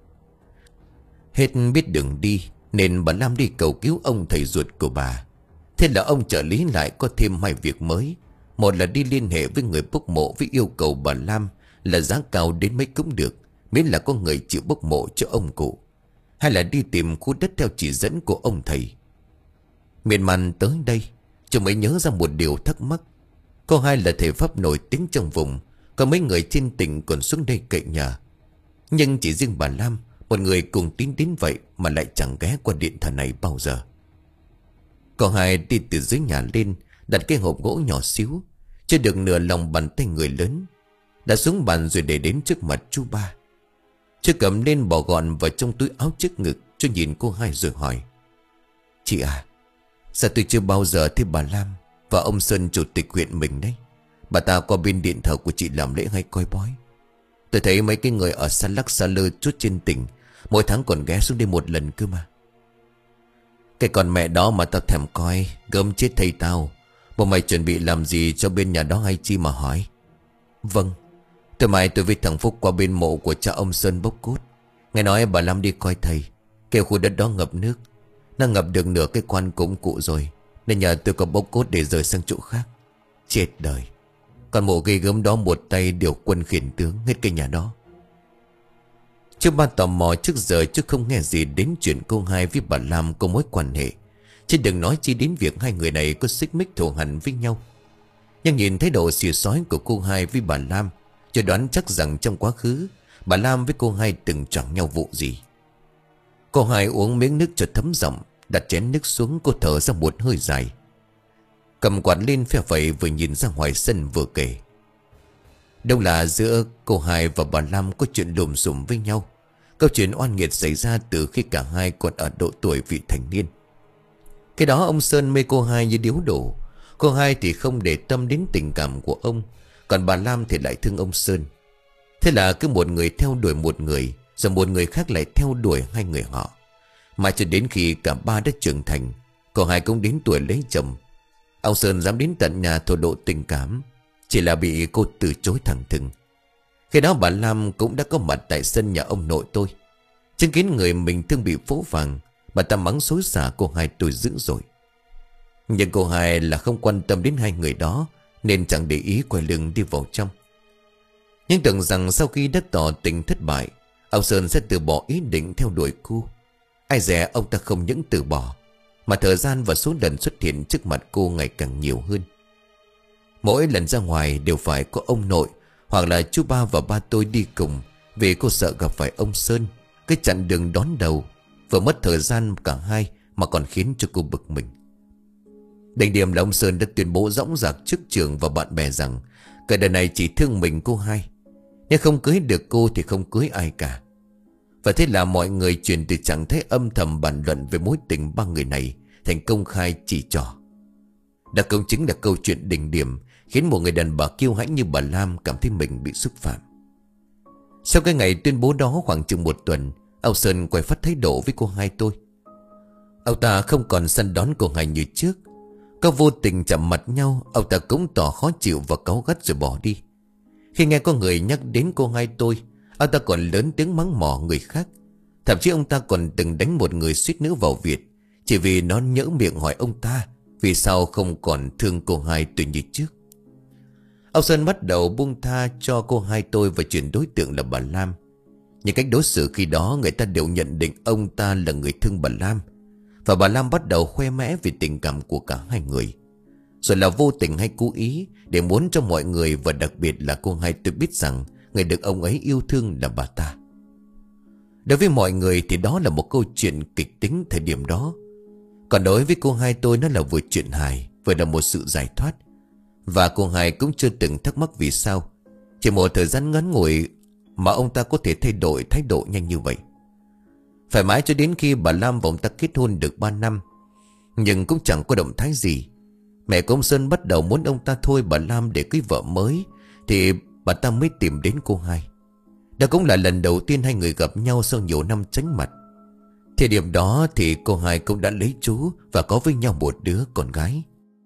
Hết biết đường đi nên bà Lam đi cầu cứu ông thầy ruột của bà. Thế là ông trợ lý lại có thêm hai việc mới. Một là đi liên hệ với người bốc mộ với yêu cầu bà Lam là giá cao đến mấy cũng được, miễn là có người chịu bốc mộ cho ông cụ. Hay là đi tìm khu đất theo chỉ dẫn của ông thầy. Miền man tới đây chú mới nhớ ra một điều thắc mắc. Cô hai là thầy pháp nổi tiếng trong vùng, có mấy người trên tỉnh còn xuống đây cậy nhờ. Nhưng chỉ riêng bà Lam, một người cùng tín đến vậy mà lại chẳng ghé qua điện thờ này bao giờ. Cô hai đi từ dưới nhà lên, đặt cái hộp gỗ nhỏ xíu, chưa được nửa lòng bàn tay người lớn, đã xuống bàn rồi để đến trước mặt chú ba. Chú cầm lên bỏ gọn vào trong túi áo trước ngực. Chú nhìn cô hai rồi hỏi: "Chị à, sao tôi chưa bao giờ thấy bà Lam và ông Sơn chủ tịch huyện mình đấy? Bà ta qua bên điện thờ của chị làm lễ hay coi bói? Tôi thấy mấy cái người ở xa lắc xa lơ chút trên tỉnh mỗi tháng còn ghé xuống đây một lần cơ mà." "Cái con mẹ đó mà tao thèm coi, gớm chết thầy tao. Bộ mày chuẩn bị làm gì cho bên nhà đó hay chi mà hỏi?" "Vâng, tối mai tôi với thằng Phúc qua bên mộ của cha ông Sơn bốc cốt. Nghe nói bà Lam đi coi thầy, kêu khu đất đó ngập nước. Nó ngập được nửa cái quan cúng cụ rồi, nên nhờ tôi có bốc cốt để rời sang chỗ khác. Chết đời, còn mộ gây gớm đó một tay điều quân khiển tướng hết cái nhà đó." Chú ba tò mò trước giờ chứ không nghe gì đến chuyện cô hai với bà Lam có mối quan hệ, chứ đừng nói chi đến việc hai người này có xích mích thù hằn với nhau. Nhưng nhìn thái độ xìa sói của cô hai với bà Lam, cho đoán chắc rằng trong quá khứ bà Lam với cô hai từng chẳng nhau vụ gì. Cô hai uống miếng nước cho thấm giọng, đặt chén nước xuống. Cô thở ra một hơi dài, cầm quạt lên phe phẩy, vừa nhìn ra ngoài sân vừa kể. Đâu là giữa cô hai và bà Lam có chuyện lùm xùm với nhau. Câu chuyện oan nghiệt xảy ra từ khi cả hai còn ở độ tuổi vị thành niên. Cái đó ông Sơn mê cô hai như điếu đổ. Cô hai thì không để tâm đến tình cảm của ông, còn bà Lam thì lại thương ông Sơn. Thế là cứ một người theo đuổi một người, rồi một người khác lại theo đuổi hai người họ. Mà cho đến khi cả ba đã trưởng thành, cô hai cũng đến tuổi lấy chồng, ông Sơn dám đến tận nhà thổ lộ tình cảm, chỉ là bị cô từ chối thẳng thừng. Khi đó bà Lam cũng đã có mặt tại sân nhà ông nội tôi. Chứng kiến người mình thương bị phũ phàng, bà ta mắng xối xả cô hai tôi dữ dội. Nhưng cô hai là không quan tâm đến hai người đó, nên chẳng để ý, quay lưng đi vào trong. Nhưng tưởng rằng sau khi đã tỏ tình thất bại, ông Sơn sẽ từ bỏ ý định theo đuổi cô. Ai dè ông ta không những từ bỏ, mà thời gian và số lần xuất hiện trước mặt cô ngày càng nhiều hơn. Mỗi lần ra ngoài đều phải có ông nội hoặc là chú ba và ba tôi đi cùng, vì cô sợ gặp phải ông Sơn. Cái chặn đường đón đầu vừa mất thời gian cả hai mà còn khiến cho cô bực mình. Đỉnh điểm là ông Sơn đã tuyên bố rõng rạc trước trường và bạn bè rằng cả đời này chỉ thương mình cô hai, nếu không cưới được cô thì không cưới ai cả. Và thế là mọi người chuyển từ trạng thái âm thầm bàn luận về mối tình ba người này thành công khai chỉ trỏ. Đã công chính là câu chuyện đỉnh điểm, khiến một người đàn bà kiêu hãnh như bà Lam cảm thấy mình bị xúc phạm. Sau cái ngày tuyên bố đó khoảng chừng một tuần, ông Sơn quay phát thái độ với cô hai tôi. Ông ta không còn săn đón cô hai như trước. Có vô tình chạm mặt nhau, ông ta cũng tỏ khó chịu và cáu gắt rồi bỏ đi. Khi nghe có người nhắc đến cô hai tôi, ông ta còn lớn tiếng mắng mỏ người khác. Thậm chí ông ta còn từng đánh một người suýt nữa vào Việt, chỉ vì nó nhỡ miệng hỏi ông ta vì sao không còn thương cô hai tôi như trước. Ông Sơn bắt đầu buông tha cho cô hai tôi và chuyển đối tượng là bà Lam. Nhưng cách đối xử khi đó, người ta đều nhận định ông ta là người thương bà Lam, và bà Lam bắt đầu khoe mẽ về tình cảm của cả hai người. Rồi là vô tình hay cố ý, để muốn cho mọi người và đặc biệt là cô hai tôi biết rằng người được ông ấy yêu thương là bà ta. Đối với mọi người thì đó là một câu chuyện kịch tính thời điểm đó. Còn đối với cô hai tôi, nó là vừa chuyện hài, vừa là một sự giải thoát. Và cô hai cũng chưa từng thắc mắc vì sao chỉ một thời gian ngắn ngủi mà ông ta có thể thay đổi thái độ nhanh như vậy. Phải mãi cho đến khi bà Lam và ông ta kết hôn được ba năm, nhưng cũng chẳng có động thái gì. Mẹ của ông Sơn bắt đầu muốn ông ta thôi bà Lam để cưới vợ mới, thì bà ta mới tìm đến cô hai. Đó cũng là lần đầu tiên hai người gặp nhau sau nhiều năm tránh mặt. Thời điểm đó thì cô hai cũng đã lấy chú và có với nhau một đứa con gái.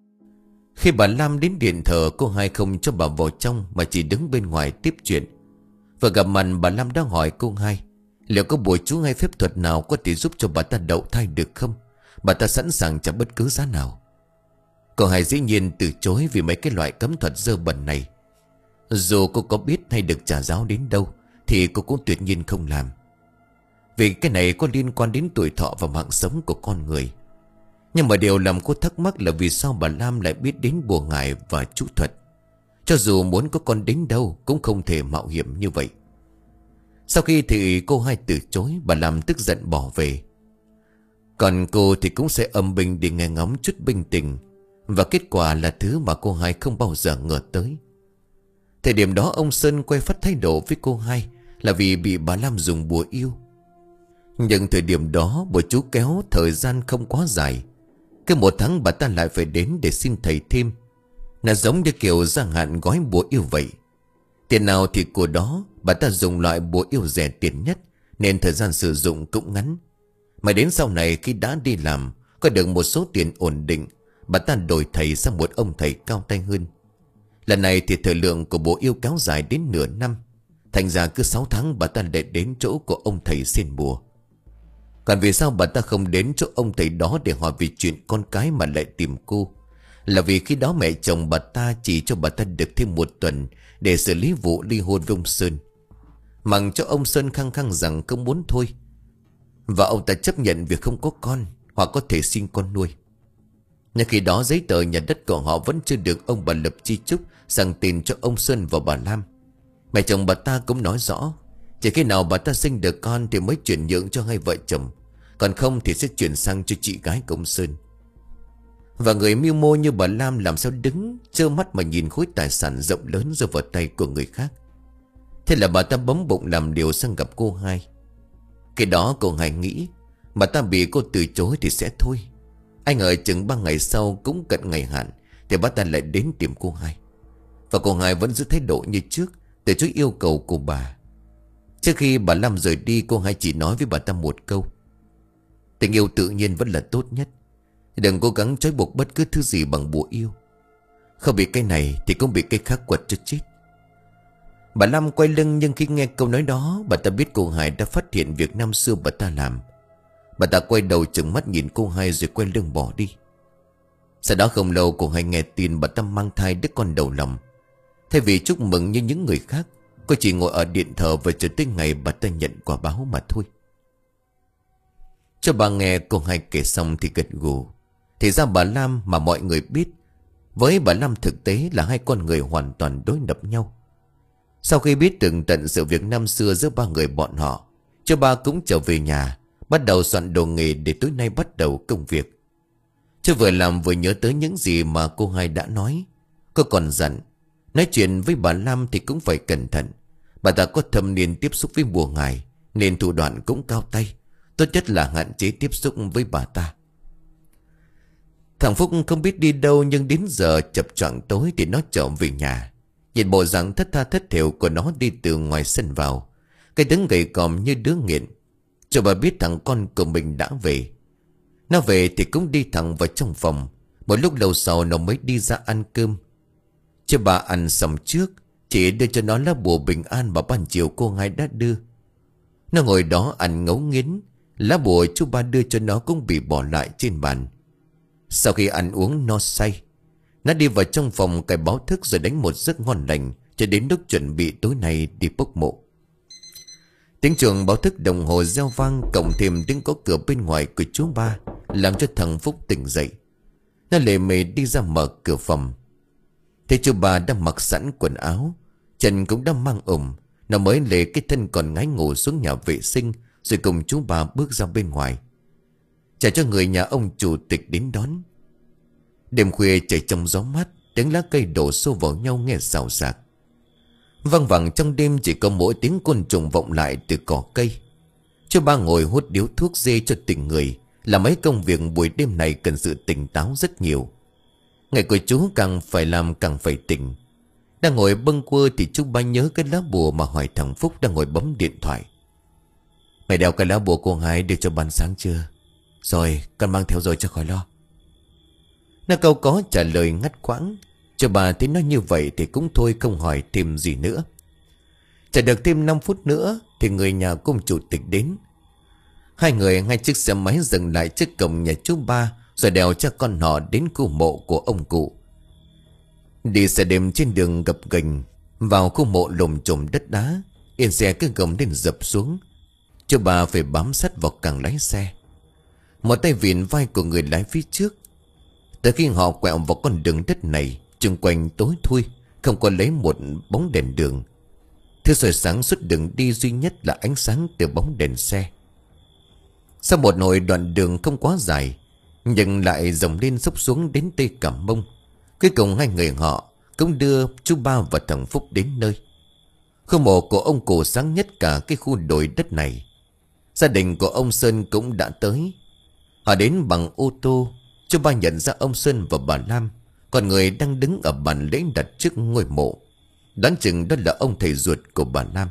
Khi bà Lam đến điện thờ, cô hai không cho bà vào trong mà chỉ đứng bên ngoài tiếp chuyện. Vừa gặp mặt, bà Lam đã hỏi cô hai liệu có bùa chú hay phép thuật nào có thể giúp cho bà ta đậu thai được không. Bà ta sẵn sàng trả bất cứ giá nào. Cô hai dĩ nhiên từ chối vì mấy cái loại cấm thuật dơ bẩn này. Dù cô có biết hay được trả giáo đến đâu thì cô cũng tuyệt nhiên không làm, vì cái này có liên quan đến tuổi thọ và mạng sống của con người. Nhưng mà điều làm cô thắc mắc là vì sao bà Lam lại biết đến bùa ngải và chú thuật. Cho dù muốn có con đến đâu cũng không thể mạo hiểm như vậy. Sau khi thì cô hai từ chối, bà Lam tức giận bỏ về. Còn cô thì cũng sẽ âm binh để nghe ngóng chút bình tình. Và kết quả là thứ mà cô hai không bao giờ ngờ tới. Thời điểm đó ông Sơn quay phát thái độ với cô hai là vì bị bà Lam dùng bùa yêu. Nhưng thời điểm đó bùa chú kéo thời gian không quá dài. Cứ một tháng bà ta lại phải đến để xin thầy thêm. Là giống như kiểu gia hạn gói bùa yêu vậy. Tiền nào thì của đó, bà ta dùng loại bùa yêu rẻ tiền nhất, nên thời gian sử dụng cũng ngắn. Mà đến sau này khi đã đi làm, có được một số tiền ổn định, bà ta đổi thầy sang một ông thầy cao tay hơn. Lần này thì thời lượng của bùa yêu kéo dài đến nửa năm. Thành ra cứ sáu tháng bà ta lại đến chỗ của ông thầy xin bùa. Còn vì sao bà ta không đến chỗ ông thầy đó để hỏi về chuyện con cái mà lại tìm cô? Là vì khi đó mẹ chồng bà ta chỉ cho bà ta được thêm một tuần để xử lý vụ ly hôn với ông Sơn. Mặc cho ông Sơn khăng khăng rằng không muốn thôi. Và ông ta chấp nhận việc không có con, hoặc có thể sinh con nuôi. Nhưng khi đó giấy tờ nhà đất của họ vẫn chưa được ông bà lập chi chúc sang tên cho ông Sơn và bà Lam. Mẹ chồng bà ta cũng nói rõ, chỉ khi nào bà ta sinh được con thì mới chuyển nhượng cho hai vợ chồng, còn không thì sẽ chuyển sang cho chị gái của ông Sơn. Và người mưu mô như bà Lam làm sao đứng trơ mắt mà nhìn khối tài sản rộng lớn rơi vào tay của người khác. Thế là bà ta bấm bụng làm điều sang gặp cô hai. Cái đó cô hai nghĩ bà ta bị cô từ chối thì sẽ thôi. Anh ở chừng ba ngày sau cũng cận ngày hạn thì bà ta lại đến tìm cô hai. Và cô hai vẫn giữ thái độ như trước, từ chối yêu cầu của bà. Trước khi bà Lam rời đi, cô hai chỉ nói với bà ta một câu: tình yêu tự nhiên vẫn là tốt nhất. Đừng cố gắng trói buộc bất cứ thứ gì bằng bùa yêu. Không bị cái này thì cũng bị cái khác quật cho chết. Bà Lam quay lưng, nhưng khi nghe câu nói đó, bà ta biết cô Hai đã phát hiện việc năm xưa bà ta làm. Bà ta quay đầu trừng mắt nhìn cô Hai rồi quay lưng bỏ đi. Sau đó không lâu, cô Hai nghe tin bà ta mang thai đứa con đầu lòng. Thay vì chúc mừng như những người khác, cô chỉ ngồi ở điện thờ và chờ tới ngày bà ta nhận quả báo mà thôi. Cho bà nghe cô Hai kể xong thì gật gù. Thì ra bà Lam mà mọi người biết với bà Lam thực tế là hai con người hoàn toàn đối lập nhau. Sau khi biết tường tận sự việc năm xưa giữa ba người bọn họ, cho bà cũng trở về nhà, bắt đầu soạn đồ nghề để tối nay bắt đầu công việc. Cho vừa làm vừa nhớ tới những gì mà cô Hai đã nói. Cô còn dặn, nói chuyện với bà Lam thì cũng phải cẩn thận. Bà ta có thâm niên tiếp xúc với bùa ngải, nên thủ đoạn cũng cao tay. Tốt nhất là hạn chế tiếp xúc với bà ta. Thằng Phúc không biết đi đâu, nhưng đến giờ chập choạng tối thì nó trở về nhà. Nhìn bộ dạng thất tha thất thểu của nó đi từ ngoài sân vào, cái đứng gầy còm như đứa nghiện. Cho bà biết thằng con của mình đã về. Nó về thì cũng đi thẳng vào trong phòng. Một lúc lâu sau nó mới đi ra ăn cơm. Cho bà ăn xong trước, chỉ đưa cho nó lá bùa bình an mà ban chiều cô Hai đã đưa. Nó ngồi đó ăn ngấu nghiến. Lá bùa chú ba đưa cho nó cũng bị bỏ lại trên bàn. Sau khi ăn uống no say, nó đi vào trong phòng cài báo thức rồi đánh một giấc ngon lành, cho đến lúc chuẩn bị tối nay đi bốc mộ. Tiếng chuông báo thức đồng hồ reo vang, cộng thêm tiếng gõ cửa bên ngoài của chú ba, làm cho thằng Phúc tỉnh dậy. Nó lề mề đi ra mở cửa phòng. Thấy chú ba đã mặc sẵn quần áo, chân cũng đã mang ủng. Nó mới lề cái thân còn ngái ngủ xuống nhà vệ sinh, rồi cùng chú ba bước ra bên ngoài, chào cho người nhà ông chủ tịch đến đón. Đêm khuya trời trong gió mát, tiếng lá cây đổ xô vào nhau nghe xào xạc. Văng vẳng trong đêm chỉ có mỗi tiếng côn trùng vọng lại từ cỏ cây. Chú ba ngồi hút điếu thuốc dê cho tỉnh người. Là mấy công việc buổi đêm này cần sự tỉnh táo rất nhiều. Ngày của chú càng phải làm càng phải tỉnh. Đang ngồi bâng quơ thì chú ba nhớ cái lá bùa mà hỏi thằng Phúc đang ngồi bấm điện thoại. Mày đeo cái lá bùa cô Hai đưa cho ban sáng chưa? Rồi, con mang theo rồi cho khỏi lo. Nó câu có trả lời ngắt quãng. Cho bà thấy nó như vậy thì cũng thôi, không hỏi thêm gì nữa. Chờ được thêm năm phút nữa thì người nhà của ông chủ tịch đến. Hai người ngay chiếc xe máy dừng lại trước cổng nhà chú ba, rồi đèo cho con họ đến khu mộ của ông cụ. Đi xe đêm trên đường gập ghềnh vào khu mộ lồm chồm đất đá, yên xe cứ gồng lên dập xuống. Chú ba phải bám sát vào càng lái xe, một tay vịn vai của người lái phía trước. Tới khi họ quẹo vào con đường đất này, chung quanh tối thui, không có lấy một bóng đèn đường. Thứ soi sáng suốt đường đi duy nhất là ánh sáng từ bóng đèn xe. Sau một hồi đoạn đường không quá dài, nhưng lại dòng lên xốc xuống đến Tây Cà Mông. Cuối cùng hai người họ cũng đưa chú ba và thằng Phúc đến nơi. Khu mộ của ông cụ sáng nhất cả cái khu đồi đất này. Gia đình của ông Sơn cũng đã tới. Họ đến bằng ô tô. Chú ba nhận ra ông Sơn và bà Lam, còn người đang đứng ở bàn lễ đặt trước ngôi mộ. Đoán chừng đó là ông thầy ruột của bà Lam.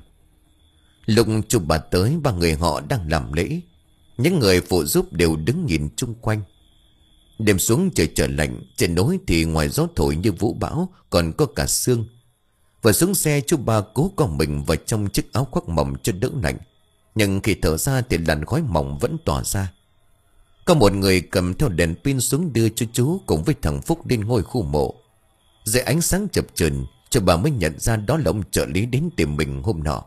Lúc chú bà tới, ba người họ đang làm lễ. Những người phụ giúp đều đứng nhìn chung quanh. Đêm xuống trời trở lạnh, trên núi thì ngoài gió thổi như vũ bão còn có cả sương. Vừa xuống xe, chú ba cố co mình vào trong chiếc áo khoác mỏng cho đỡ lạnh. Nhưng khi thở ra thì làn khói mỏng vẫn tỏa ra. Có một người cầm theo đèn pin xuống đưa cho chú cùng với thằng Phúc lên ngôi khu mộ. Dưới ánh sáng chập chờn, cho bà mới nhận ra đó là ông trợ lý đến tìm mình hôm nọ.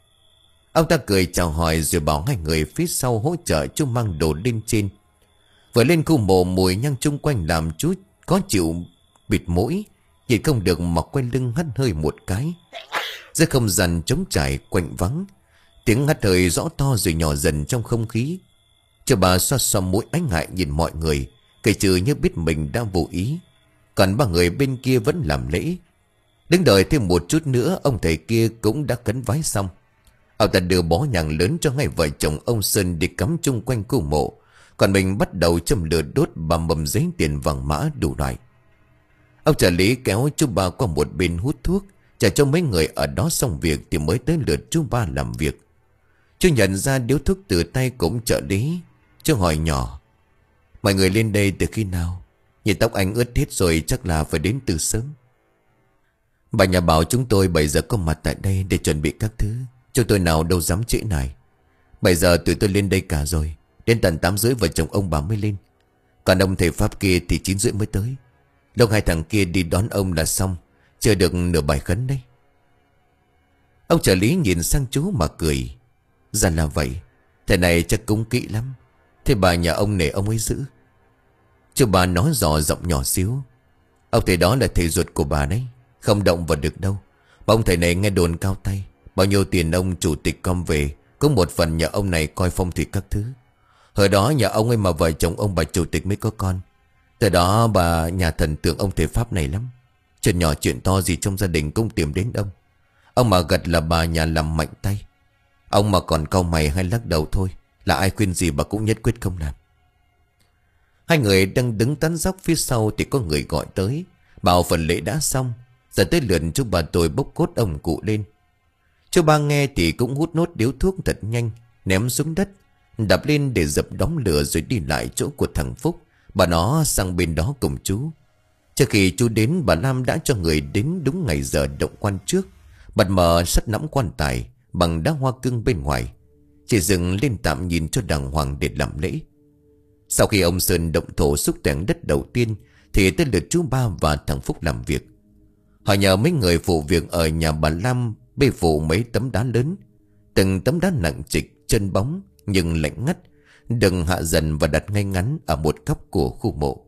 Ông ta cười chào hỏi rồi bảo hai người phía sau hỗ trợ chú mang đồ lên trên. Vừa lên khu mộ, mùi nhang chung quanh làm chú có chịu bịt mũi, nhìn không được mà quay lưng hắt hơi một cái. Giữa không gian trống trải quạnh vắng, tiếng hắt hơi rõ to rồi nhỏ dần trong không khí. Cho bà xoa xoa mũi ái ngại nhìn mọi người, kể trừ như biết mình đang vô ý. Còn ba người bên kia vẫn làm lễ. Đứng đợi thêm một chút nữa, ông thầy kia cũng đã cấn vái xong. Ông ta đưa bó nhang lớn cho hai vợ chồng ông Sơn đi cắm chung quanh khu mộ. Còn mình bắt đầu châm lửa đốt ba mầm giấy tiền vàng mã đủ loại. Ông trợ lý kéo chú ba qua một bên hút thuốc, trả cho mấy người ở đó xong việc thì mới tới lượt chú ba làm việc. Chú nhận ra điếu thuốc từ tay cũng trợ lý. Chú hỏi nhỏ: mọi người lên đây từ khi nào? Nhìn tóc anh ướt hết rồi, chắc là phải đến từ sớm. Bà nhà bảo chúng tôi bảy giờ có mặt tại đây để chuẩn bị các thứ. Chúng tôi nào đâu dám trễ này. Bảy giờ tụi tôi lên đây cả rồi. Đến tận tám rưỡi vợ chồng ông bà mới lên. Còn ông thầy Pháp kia thì chín rưỡi mới tới. Lúc hai thằng kia đi đón ông là xong. Chưa được nửa bài khấn đấy. Ông trợ lý nhìn sang chú mà cười. Ra là vậy. Thầy này chắc cúng kỹ lắm. Thế bà nhà ông nể ông ấy giữ. Chú bà nói dò giọng nhỏ xíu. Ông thầy đó là thầy ruột của bà đấy. Không động vào được đâu. Mà ông thầy này nghe đồn cao tay. Bao nhiêu tiền ông chủ tịch com về có một phần nhà ông này coi phong thủy các thứ. Hồi đó nhà ông ấy mà vợ chồng ông bà chủ tịch mới có con. Từ đó bà nhà thần tượng ông thầy Pháp này lắm. Chuyện nhỏ chuyện to gì trong gia đình cũng tìm đến ông. Ông mà gật là bà nhà làm mạnh tay. Ông mà còn cau mày hay lắc đầu thôi là ai khuyên gì bà cũng nhất quyết không làm. Hai người đang đứng tán dóc phía sau thì có người gọi tới. Bảo phần lễ đã xong. Giờ tới lượt chú bà tôi bốc cốt ông cụ lên. Chú ba nghe thì cũng hút nốt điếu thuốc thật nhanh. Ném xuống đất. Đập lên để dập đóng lửa rồi đi lại chỗ của thằng Phúc. Bà nó sang bên đó cùng chú. Trước khi chú đến bà Lam đã cho người đến đúng ngày giờ động quan trước. Bật mở sắt nắm quan tài bằng đá hoa cương bên ngoài. Chỉ dừng lên tạm nhìn cho đàng hoàng để làm lễ. Sau khi ông Sơn động thổ xúc tẻng đất đầu tiên thì tới lượt chú ba và thằng Phúc làm việc. Họ nhờ mấy người phụ việc ở nhà bà Lam bê phụ mấy tấm đá lớn. Từng tấm đá nặng trịch, chân bóng nhưng lạnh ngắt, đừng hạ dần và đặt ngay ngắn ở một góc của khu mộ.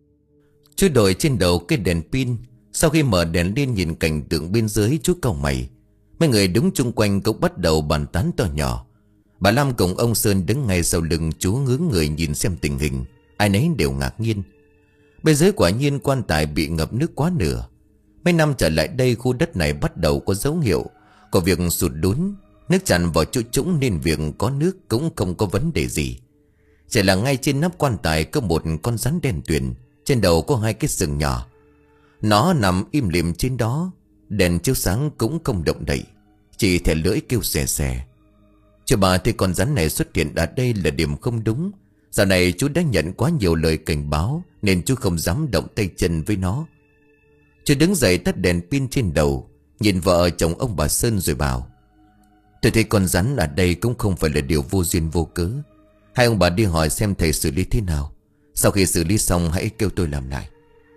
Chú đội trên đầu cái đèn pin. Sau khi mở đèn lên nhìn cảnh tượng bên dưới, chú cau mày. Mấy người đứng chung quanh cũng bắt đầu bàn tán to nhỏ. Bà Lam cùng ông Sơn đứng ngay sau lưng chú, hướng người nhìn xem tình hình. Ai nấy đều ngạc nhiên. Bên dưới quả nhiên quan tài bị ngập nước quá nửa. Mấy năm trở lại đây khu đất này bắt đầu có dấu hiệu có việc sụt lún. Nước tràn vào chỗ trũng nên việc có nước cũng không có vấn đề gì. Chỉ là ngay trên nắp quan tài có một con rắn đen tuyền. Trên đầu có hai cái sừng nhỏ. Nó nằm im lìm trên đó. Đèn chiếu sáng cũng không động đậy. Chỉ thẻ lưỡi kêu xè xè. Chú bà thấy con rắn này xuất hiện ở đây là điểm không đúng. Dạo này chú đã nhận quá nhiều lời cảnh báo nên chú không dám động tay chân với nó. Chú đứng dậy tắt đèn pin trên đầu, nhìn vợ chồng ông bà Sơn rồi bảo: Tôi thấy con rắn ở đây cũng không phải là điều vô duyên vô cớ. Hai ông bà đi hỏi xem thầy xử lý thế nào. Sau khi xử lý xong hãy kêu tôi làm lại.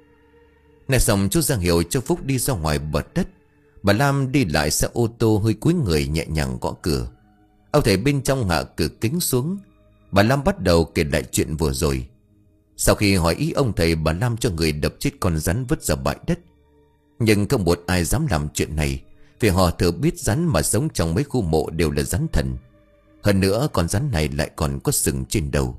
Nói xong chú ra hiệu cho Phúc đi ra ngoài bật đất. Bà Lam đi lại xe ô tô hơi cúi người nhẹ nhàng gõ cửa. Ông thầy bên trong hạ cửa kính xuống. Bà Lam bắt đầu kể lại chuyện vừa rồi. Sau khi hỏi ý ông thầy, bà Lam cho người đập chết con rắn vứt ra bãi đất. Nhưng không một ai dám làm chuyện này, vì họ thừa biết rắn mà sống trong mấy khu mộ đều là rắn thần. Hơn nữa con rắn này lại còn có sừng trên đầu.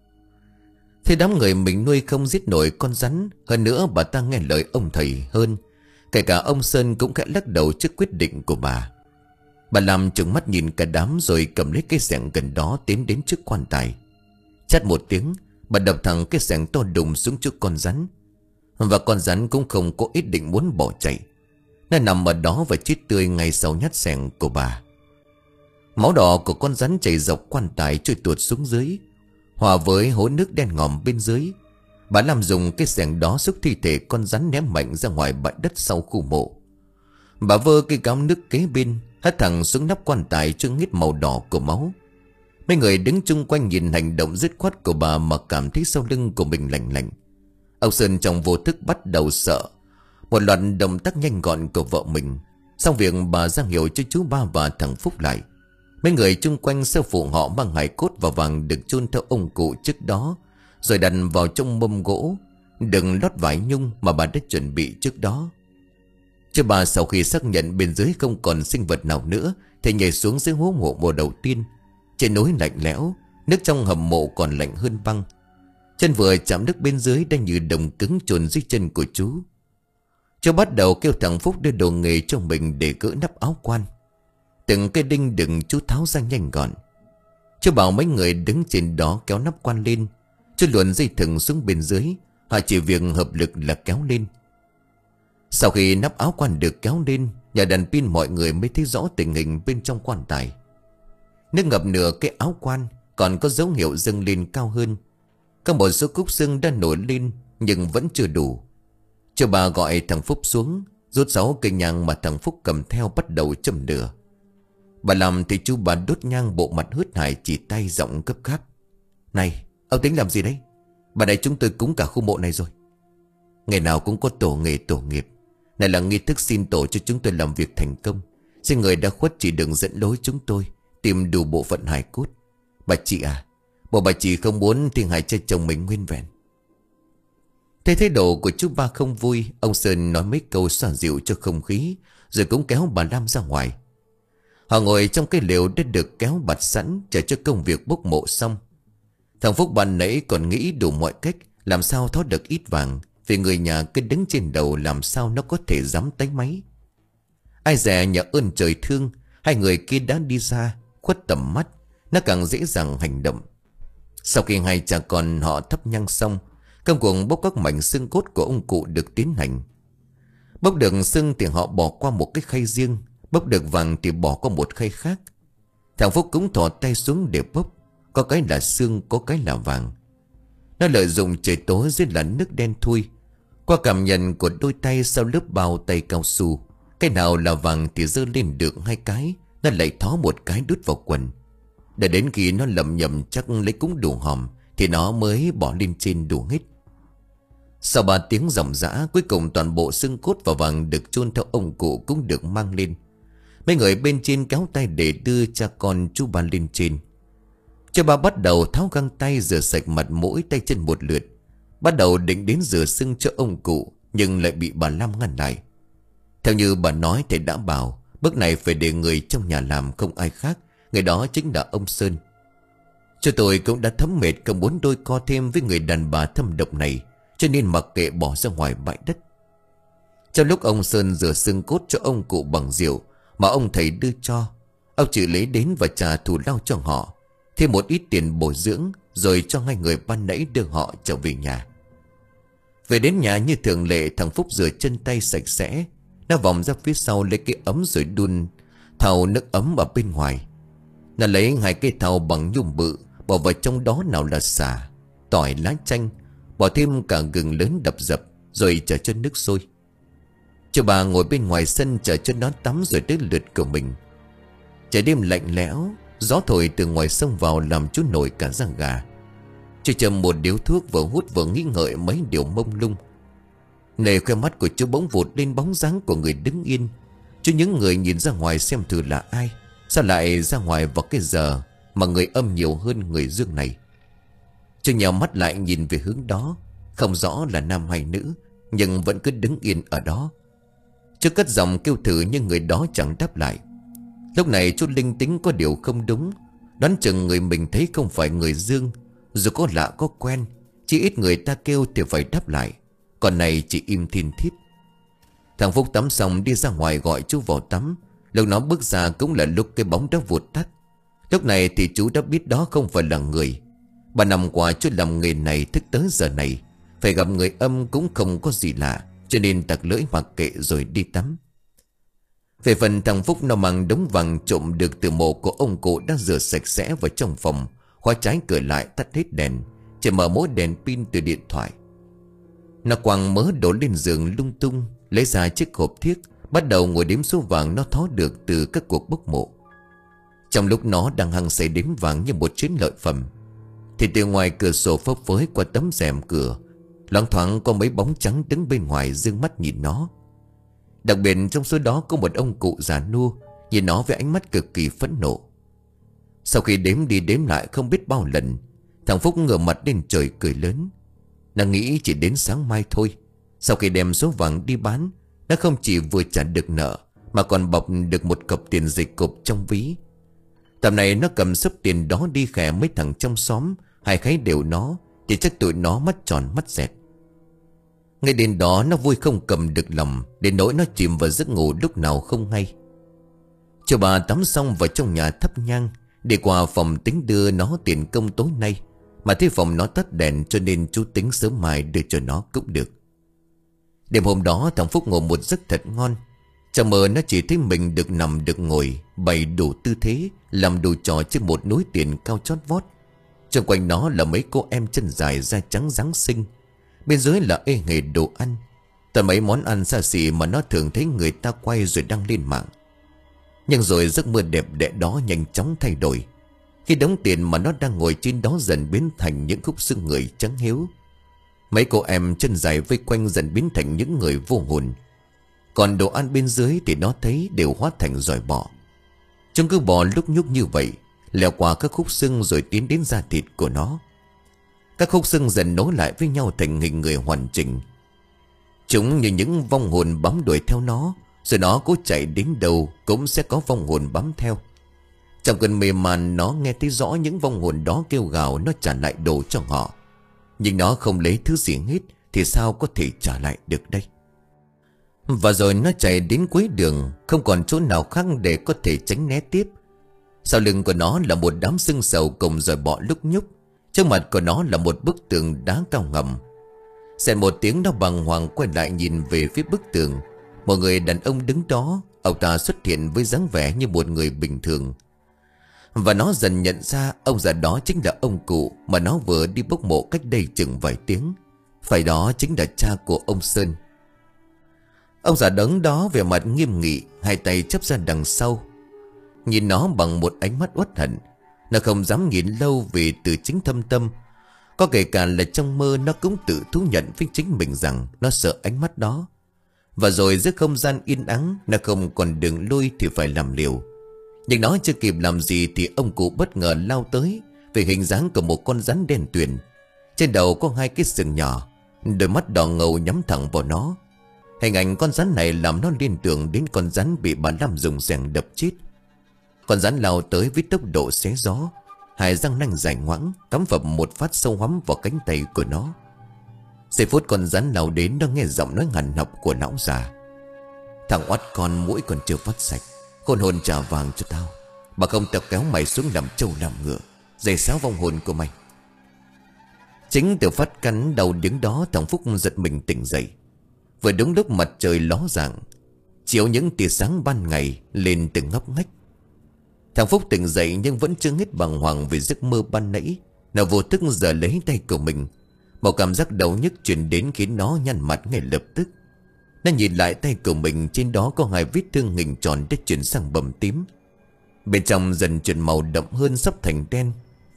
Thế đám người mình nuôi không giết nổi con rắn. Hơn nữa bà ta nghe lời ông thầy hơn. Kể cả ông Sơn cũng khẽ lắc đầu trước quyết định của bà. Bà làm trừng mắt nhìn cả đám rồi cầm lấy cái xẻng gần đó tiến đến trước quan tài. Chát một tiếng, bà đập thẳng cái xẻng to đùng xuống trước con rắn. Và con rắn cũng không có ý định muốn bỏ chạy. Nó nằm ở đó và chết tươi ngay sau nhát xẻng của bà. Máu đỏ của con rắn chảy dọc quan tài trôi tuột xuống dưới, hòa với hố nước đen ngòm bên dưới. Bà làm dùng cái xẻng đó xúc thi thể con rắn ném mạnh ra ngoài bãi đất sau khu mộ. Bà vơ cái gáo nước kế bên, hất thẳng xuống nắp quan tài cho nghít màu đỏ của máu. Mấy người đứng chung quanh nhìn hành động dứt khoát của bà mà cảm thấy sau lưng của mình lạnh lạnh. Ông Sơn trong vô thức bắt đầu sợ một loạt động tác nhanh gọn của vợ mình. Xong việc bà ra hiệu cho chú ba và thằng Phúc lại. Mấy người chung quanh sau phụ họ mang hài cốt và vàng được chôn theo ông cụ trước đó, rồi đặt vào trong mâm gỗ đừng lót vải nhung mà bà đã chuẩn bị trước đó. Chú bà sau khi xác nhận bên dưới không còn sinh vật nào nữa thì nhảy xuống dưới hố mộ mùa đầu tiên. Trên núi lạnh lẽo, nước trong hầm mộ còn lạnh hơn băng. Chân vừa chạm nước bên dưới đã như đồng cứng chồn dưới chân của chú. Chú bắt đầu kêu thằng Phúc đưa đồ nghề cho mình để gỡ nắp áo quan. Từng cái đinh đựng chú tháo ra nhanh gọn. Chú bảo mấy người đứng trên đó kéo nắp quan lên. Chú luồn dây thừng xuống bên dưới. Họ chỉ việc hợp lực là kéo lên. Sau khi nắp áo quan được kéo lên, nhờ đèn pin mọi người mới thấy rõ tình hình bên trong quan tài. Nước ngập nửa cái áo quan, còn có dấu hiệu dâng lên cao hơn. Có một số cúc xương đã nổi lên nhưng vẫn chưa đủ. Chú bà gọi thằng Phúc xuống, Rút sáu cây nhang mà thằng Phúc cầm theo bắt đầu châm lửa. Bà làm thì chú bà đốt nhang, bộ mặt hớt hải, chỉ tay giọng gấp gáp: "Này, ông tính làm gì đấy? Bà này chúng tôi cúng cả khu mộ này rồi. Ngày nào cũng có tổ nghề tổ nghiệp. Này là nghi thức xin tổ cho chúng tôi làm việc thành công. Xin người đã khuất chỉ đừng dẫn lối chúng tôi tìm đủ bộ phận hài cốt. Bà chị à, bộ bà chị không muốn thi hài cho chồng mình nguyên vẹn." Thấy thái độ của chú ba không vui, ông Sơn nói mấy câu xoa dịu cho không khí, rồi cũng kéo bà Lam ra ngoài. Họ ngồi trong cái lều đã được kéo bạt sẵn, chờ cho công việc bốc mộ xong. Thằng Phúc ban nãy còn nghĩ đủ mọi cách làm sao thoát được ít vàng, vì người nhà cứ đứng trên đầu làm sao nó có thể dám tấy máy. Ai dè nhờ ơn trời thương, hai người kia đã đi ra, khuất tầm mắt, nó càng dễ dàng hành động. Sau khi hai cha con họ thắp nhang xong, công cuộc bốc các mảnh xương cốt của ông cụ được tiến hành. Bốc được xương thì họ bỏ qua một cái khay riêng, bốc được vàng thì bỏ qua một khay khác. Thằng Phúc cũng thò tay xuống để bốc, có cái là xương, có cái là vàng. Nó lợi dụng trời tối dưới làn nước đen thui. Qua cảm nhận của đôi tay sau lớp bao tay cao su, cái nào là vàng thì giơ lên được hai cái, nó lại thó một cái đút vào quần. Để đến khi nó lầm nhầm chắc lấy cũng đủ hòm thì nó mới bỏ lên trên đủ hết. Sau ba tiếng ròng rã, cuối cùng toàn bộ xương cốt và vàng được chôn theo ông cụ cũng được mang lên. Mấy người bên trên kéo tay để đưa cha con chú ba lên trên. Cha ba bắt đầu tháo găng tay, rửa sạch mặt mũi tay chân một lượt, bắt đầu định đến rửa xương cho ông cụ, nhưng lại bị bà Lam ngăn lại. Theo như bà nói thì đã bảo bước này phải để người trong nhà làm, không ai khác, người đó chính là ông Sơn. Cho tôi cũng đã thấm mệt, không muốn đôi co thêm với người đàn bà thâm độc này, cho nên mặc kệ bỏ ra ngoài bãi đất. Trong lúc ông Sơn rửa xương cốt cho ông cụ bằng rượu mà ông thầy đưa cho, ông chỉ lấy đến và trả thù lao cho họ, thêm một ít tiền bồi dưỡng, rồi cho hai người ban nãy đưa họ trở về nhà. Về đến nhà như thường lệ, thằng Phúc rửa chân tay sạch sẽ, nó vòng ra phía sau lấy cái ấm rồi đun thau nước ấm ở bên ngoài. Nó lấy hai cái thau bằng nhung bự, bỏ vào trong đó nào là sả, tỏi, lá chanh, bỏ thêm cả gừng lớn đập dập, rồi chờ cho nước sôi. Cho bà ngồi bên ngoài sân chờ cho nó tắm rồi tới lượt của mình. Trời đêm lạnh lẽo, gió thổi từ ngoài sông vào làm chú nổi cả da gà. Chú châm một điếu thuốc, vừa hút vừa nghĩ ngợi mấy điều mông lung. Nề khoe mắt của chú bỗng vụt lên bóng dáng của người đứng yên. Chú những người nhìn ra ngoài xem thử là ai, sao lại ra ngoài vào cái giờ mà người âm nhiều hơn người dương này. Chú nhào mắt lại nhìn về hướng đó, không rõ là nam hay nữ, nhưng vẫn cứ đứng yên ở đó. Chú cất giọng kêu thử nhưng người đó chẳng đáp lại. Lúc này chú linh tính có điều không đúng, đoán chừng người mình thấy không phải người dương. Dù có lạ có quen, chỉ ít người ta kêu thì phải đáp lại, còn này chỉ im thiên thít. Thằng Phúc tắm xong đi ra ngoài gọi chú vào tắm. Lúc nó bước ra cũng là lúc cái bóng đó vụt tắt. Lúc này thì chú đã biết đó không phải là người. Ba năm qua chú làm nghề này, thức tới giờ này phải gặp người âm cũng không có gì lạ, cho nên tặc lưỡi mặc kệ rồi đi tắm. Về phần thằng Phúc, nó mang đống vàng trộm được từ mộ của ông cụ đã rửa sạch sẽ vào trong phòng, khóa trái cửa lại, tắt hết đèn, chỉ mở mỗi đèn pin từ điện thoại. Nó quăng mớ đổ lên giường lung tung, lấy ra chiếc hộp thiếc, bắt đầu ngồi đếm số vàng nó thó được từ các cuộc bốc mộ. Trong lúc nó đang hăng say đếm vàng như một chiến lợi phẩm, thì từ ngoài cửa sổ phấp phới qua tấm rèm cửa, loáng thoáng có mấy bóng trắng đứng bên ngoài dương mắt nhìn nó. Đặc biệt trong số đó có một ông cụ già nua, nhìn nó với ánh mắt cực kỳ phẫn nộ. Sau khi đếm đi đếm lại không biết bao lần, thằng Phúc ngửa mặt lên trời cười lớn. Nó nghĩ chỉ đến sáng mai thôi. Sau khi đem số vàng đi bán, nó không chỉ vừa trả được nợ mà còn bọc được một cọc tiền dịch cộp trong ví. Tầm này nó cầm sấp tiền đó đi khè mấy thằng trong xóm, hai kháy đều nó, thì chắc tụi nó mắt tròn mắt dẹt. Ngay đến đó nó vui không cầm được lòng, đến nỗi nó chìm vào giấc ngủ lúc nào không hay. Cho bà tắm xong vào trong nhà thắp nhang, đi qua phòng tính đưa nó tiền công tối nay, mà thấy phòng nó tắt đèn cho nên chú tính sớm mai đưa cho nó cũng được. Đêm hôm đó thằng Phúc ngủ một giấc thật ngon. Trong mơ nó chỉ thấy mình được nằm được ngồi, bày đủ tư thế, làm đủ trò trên một núi tiền cao chót vót. Xung quanh nó là mấy cô em chân dài da trắng Giáng sinh, bên dưới là ê hề đồ ăn. Toàn mấy món ăn xa xỉ mà nó thường thấy người ta quay rồi đăng lên mạng. Nhưng rồi giấc mơ đẹp đẽ đó nhanh chóng thay đổi, khi đống tiền mà nó đang ngồi trên đó dần biến thành những khúc xương người trắng hiếu. Mấy cô em chân dài vây quanh dần biến thành những người vô hồn. Còn đồ ăn bên dưới thì nó thấy đều hóa thành giỏi bọ. Chúng cứ bò lúc nhúc như vậy, leo qua các khúc xương rồi tiến đến da thịt của nó. Các khúc xương dần nối lại với nhau thành hình người hoàn chỉnh. Chúng như những vong hồn bám đuổi theo nó, rồi nó cố chạy đến đâu cũng sẽ có vong hồn bám theo. Trong cơn mê man, nó nghe thấy rõ những vong hồn đó kêu gào nó trả lại đồ cho họ. Nhưng nó không lấy thứ gì hết thì sao có thể trả lại được đây. Và rồi nó chạy đến cuối đường, không còn chỗ nào khác để có thể tránh né tiếp. Sau lưng của nó là một đám xương sầu cùng rồi bọ lúc nhúc. Trước mặt của nó là một bức tường đá cao ngầm. Xẹt một tiếng, nó bàng hoàng quay lại nhìn về phía bức tường. Một người đàn ông đứng đó. Ông ta xuất hiện với dáng vẻ như một người bình thường. Và nó dần nhận ra ông già đó chính là ông cụ mà nó vừa đi bốc mộ cách đây chừng vài tiếng. Phải, đó chính là cha của ông Sơn. Ông già đứng đó vẻ mặt nghiêm nghị, hai tay chắp ra đằng sau, nhìn nó bằng một ánh mắt uất hận. Nó không dám nhìn lâu vì từ chính thâm tâm, có kể cả là trong mơ, nó cũng tự thú nhận với chính mình rằng nó sợ ánh mắt đó. Và rồi giữa không gian yên ắng, nó không còn đường lui thì phải làm liều. Nhưng nó chưa kịp làm gì thì ông cụ bất ngờ lao tới về hình dáng của một con rắn đen tuyền. Trên đầu có hai cái sừng nhỏ, đôi mắt đỏ ngầu nhắm thẳng vào nó. Hình ảnh con rắn này làm nó liên tưởng đến con rắn bị bà Lam dùng xẻng đập chết. Con rắn lao tới với tốc độ xé gió, hai răng nanh dài ngoãng cắm phập một phát sâu hoắm vào cánh tay của nó. Giây phút con rắn lao đến, nó nghe giọng nói ngằn học của lão già: "Thằng oắt con, mũi còn chưa vắt sạch, khôn hồn trả vàng cho tao, mà không tao kéo mày xuống làm trâu làm ngựa, giày xáo vong hồn của mày." Chính từ phát cắn đầu đứng đó, thằng Phúc giật mình tỉnh dậy. Vừa đúng lúc mặt trời ló dạng, chiếu những tia sáng ban ngày lên từng ngóc ngách. Thằng Phúc tỉnh dậy nhưng vẫn chưa hết bàng hoàng vì giấc mơ ban nãy. Nó vô thức giở lấy tay của mình. Một cảm giác đau nhức truyền đến khiến nó nhăn mặt ngay lập tức. Nó nhìn lại tay của mình, trên đó có hai vết thương hình tròn đã chuyển sang bầm tím. Bên trong dần chuyển màu đậm hơn, sắp thành đen.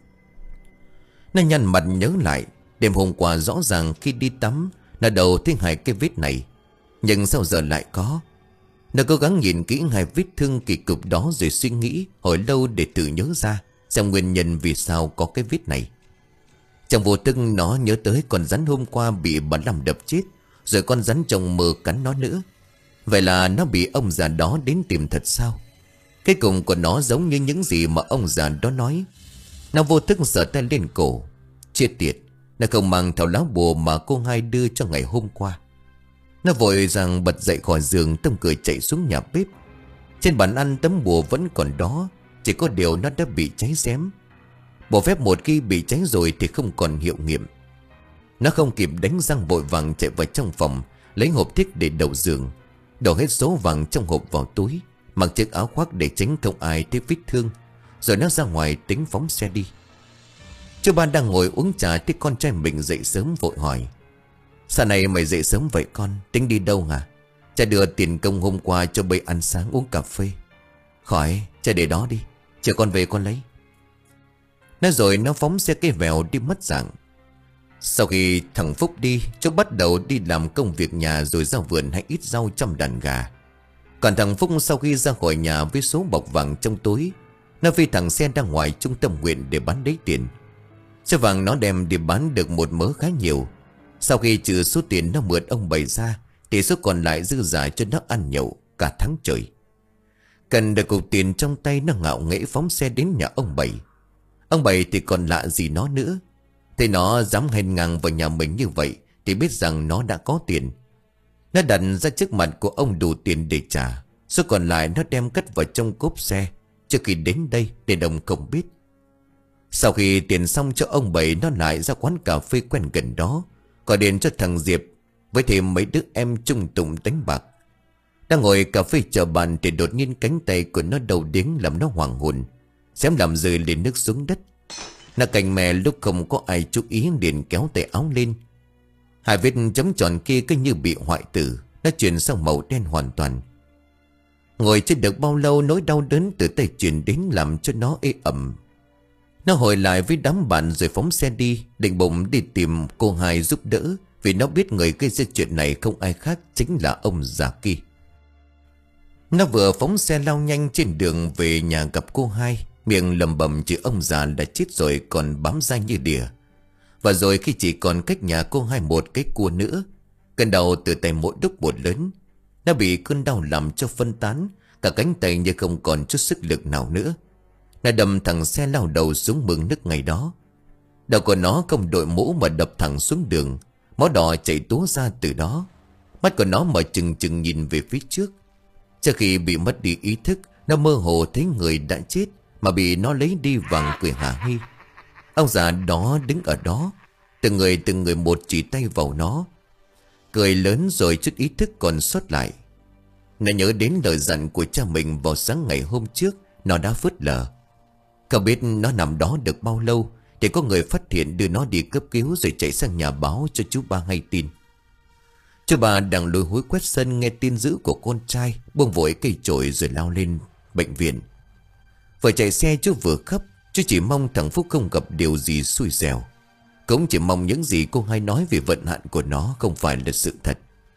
Nó nhăn mặt nhớ lại đêm hôm qua, rõ ràng khi đi tắm nó đầu thấy hai cái vết này, nhưng sao giờ lại có. Nó cố gắng nhìn kỹ hai vết thương kỳ cục đó rồi suy nghĩ hồi lâu để tự nhớ ra xem nguyên nhân vì sao có cái vết này. Trong vô thức nó nhớ tới con rắn hôm qua bị bà Lam đập chết, rồi con rắn trong mơ cắn nó nữa. Vậy là nó bị ông già đó đến tìm thật sao? Cái cùng của nó giống như những gì mà ông già đó nói. Nó vô thức giở tay lên cổ. Chết tiệt, nó không mang theo lá bùa mà cô hai đưa cho ngày hôm qua. Nó vội vàng bật dậy khỏi giường, tông cửa chạy xuống nhà bếp. Trên bàn ăn tấm bùa vẫn còn đó, chỉ có điều nó đã bị cháy xém. Bùa phép một khi bị cháy rồi thì không còn hiệu nghiệm. Nó không kịp đánh răng, vội vàng chạy vào trong phòng, lấy hộp thiếc để đầu giường, đổ hết số vàng trong hộp vào túi, mặc chiếc áo khoác để tránh không ai thấy vết thương. Rồi nó ra ngoài tính phóng xe đi. Chú Ba đang ngồi uống trà thấy con trai mình dậy sớm, vội hỏi: "Sao này mày dậy sớm vậy con, tính đi đâu hả?" "Cha đưa tiền công hôm qua cho bầy ăn sáng uống cà phê." "Khỏi, cha để đó đi, chờ con về con lấy." Nói rồi nó phóng xe cây vèo đi mất dạng. Sau khi thằng Phúc đi, chú bắt đầu đi làm công việc nhà rồi ra vườn hay ít rau trong đàn gà. Còn thằng Phúc sau khi ra khỏi nhà với số bọc vàng trong túi, nó phi thẳng xe ra ngoài trung tâm huyện để bán lấy tiền. Số vàng nó đem đi bán được một mớ khá nhiều. Sau khi trừ số tiền nó mượn ông Bảy ra thì số còn lại dư giả cho nó ăn nhậu cả tháng trời. Cần được cục tiền trong tay, nó ngạo nghễ phóng xe đến nhà ông Bảy. Ông Bảy thì còn lạ gì nó nữa. Thấy nó dám hèn ngang vào nhà mình như vậy thì biết rằng nó đã có tiền. Nó đặt ra trước mặt của ông đủ tiền để trả. Số còn lại nó đem cất vào trong cốp xe. Trước khi đến đây để ông không biết. Sau khi tiền xong cho ông Bảy, nó lại ra quán cà phê quen gần đó, gọi điện cho thằng Diệp với thêm mấy đứa em chung tụng đánh bạc. Đang ngồi cà phê chờ bàn thì đột nhiên cánh tay của nó đầu điếng làm nó hoảng hồn, xém làm rơi lên nước xuống đất. Nó cành mè lúc không có ai chú ý liền kéo tay áo lên. Hai vết chấm tròn kia cứ như bị hoại tử, nó chuyển sang màu đen hoàn toàn. Ngồi chưa được bao lâu, nỗi đau đớn từ tay chuyển đến làm cho nó ê ẩm. Nó hồi lại với đám bạn rồi phóng xe đi, định bụng đi tìm cô hai giúp đỡ, vì nó biết người gây ra chuyện này không ai khác chính là ông già kia. Nó vừa phóng xe lao nhanh trên đường về nhà gặp cô hai, miệng lầm bầm chữ ông già đã chết rồi còn bám dai như đỉa. Và rồi khi chỉ còn cách nhà cô hai một cái cua nữa, cơn đau từ tay mỗi đúc một lớn. Nó bị cơn đau làm cho phân tán, cả cánh tay như không còn chút sức lực nào nữa. Nó đâm thẳng xe lao đầu xuống mương nước ngày đó. Đầu của nó không đội mũ mà đập thẳng xuống đường, máu đỏ chảy túa ra từ đó. Mắt của nó mở trừng trừng nhìn về phía trước. Trước khi bị mất đi ý thức, nó mơ hồ thấy người đã chết mà bị nó lấy đi vàng cười hả hê. Ông già đó đứng ở đó, từng người từng người một chỉ tay vào nó, cười lớn rồi chút ý thức còn sót lại. Nó nhớ đến lời dặn của cha mình vào sáng ngày hôm trước, nó đã phớt lờ. Không biết nó nằm đó được bao lâu thì có người phát hiện đưa nó đi cấp cứu rồi chạy sang nhà báo cho chú ba hay tin. Chú ba đang lôi hối quét sân nghe tin dữ của con trai, buông vội cây chổi rồi lao lên bệnh viện. Vừa chạy xe chú vừa khóc, chú chỉ mong thằng Phúc không gặp điều gì xui xẻo. Cũng chỉ mong những gì cô hai nói về vận hạn của nó không phải là sự thật.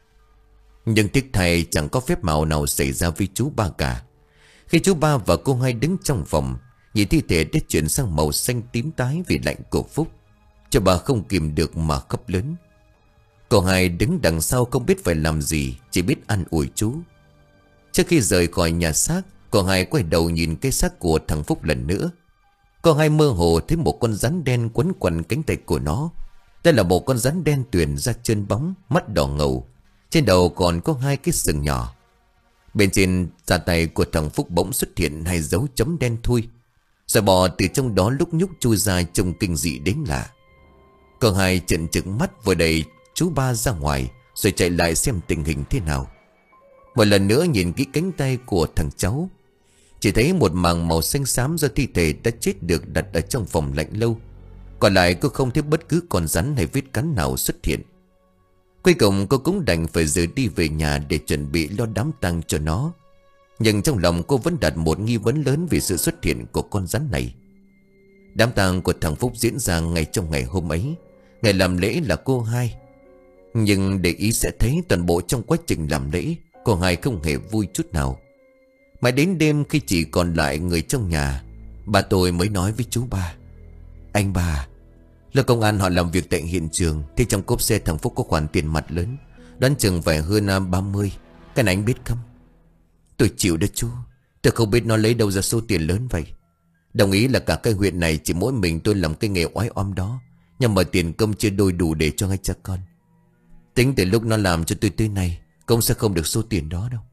Nhưng tiếc thay chẳng có phép màu nào xảy ra với chú ba cả. Khi chú ba và cô hai đứng trong phòng, nhìn thi thể đã chuyển sang màu xanh tím tái vì lạnh của Phúc, cho bà không kìm được mà khóc lớn. Cô hai đứng đằng sau không biết phải làm gì, chỉ biết an ủi chú. Trước khi rời khỏi nhà xác, cô hai quay đầu nhìn cái xác của thằng Phúc lần nữa. Cô hai mơ hồ thấy một con rắn đen quấn quanh cánh tay của nó. Đây là một con rắn đen tuyền da trơn bóng, mắt đỏ ngầu, trên đầu còn có hai cái sừng nhỏ. Bên trên da tay của thằng Phúc bỗng xuất hiện hai dấu chấm đen thui, rồi bò từ trong đó lúc nhúc chui ra trông kinh dị đến lạ. Cô hai trợn trừng mắt vừa đẩy chú ba ra ngoài, rồi chạy lại xem tình hình thế nào. Một lần nữa nhìn kỹ cánh tay của thằng cháu, chỉ thấy một mảng màu xanh xám do thi thể đã chết được đặt ở trong phòng lạnh lâu. Còn lại cô không thấy bất cứ con rắn hay vết cắn nào xuất hiện. Cuối cùng cô cũng đành phải rời đi về nhà để chuẩn bị lo đám tang cho nó. Nhưng trong lòng cô vẫn đặt một nghi vấn lớn về sự xuất hiện của con rắn này. Đám tang của thằng Phúc diễn ra ngay trong ngày hôm ấy. Ngày làm lễ là cô hai. Nhưng để ý sẽ thấy toàn bộ trong quá trình làm lễ, cô hai không hề vui chút nào. Mãi đến đêm khi chỉ còn lại người trong nhà, bà tôi mới nói với chú ba: "Anh ba, là công an họ làm việc tại hiện trường, thì trong cốp xe thằng Phúc có khoản tiền mặt lớn, đoán chừng phải hơn ba mươi. Cái này anh biết không?" "Tôi chịu đó chú, tôi không biết nó lấy đâu ra số tiền lớn vậy. Đồng ý là cả cái huyện này chỉ mỗi mình tôi làm cái nghề oái oăm đó, nhưng mà tiền công chưa đôi đủ để cho hai cha con. Tính từ lúc nó làm cho tôi tới nay, công sẽ không được số tiền đó đâu."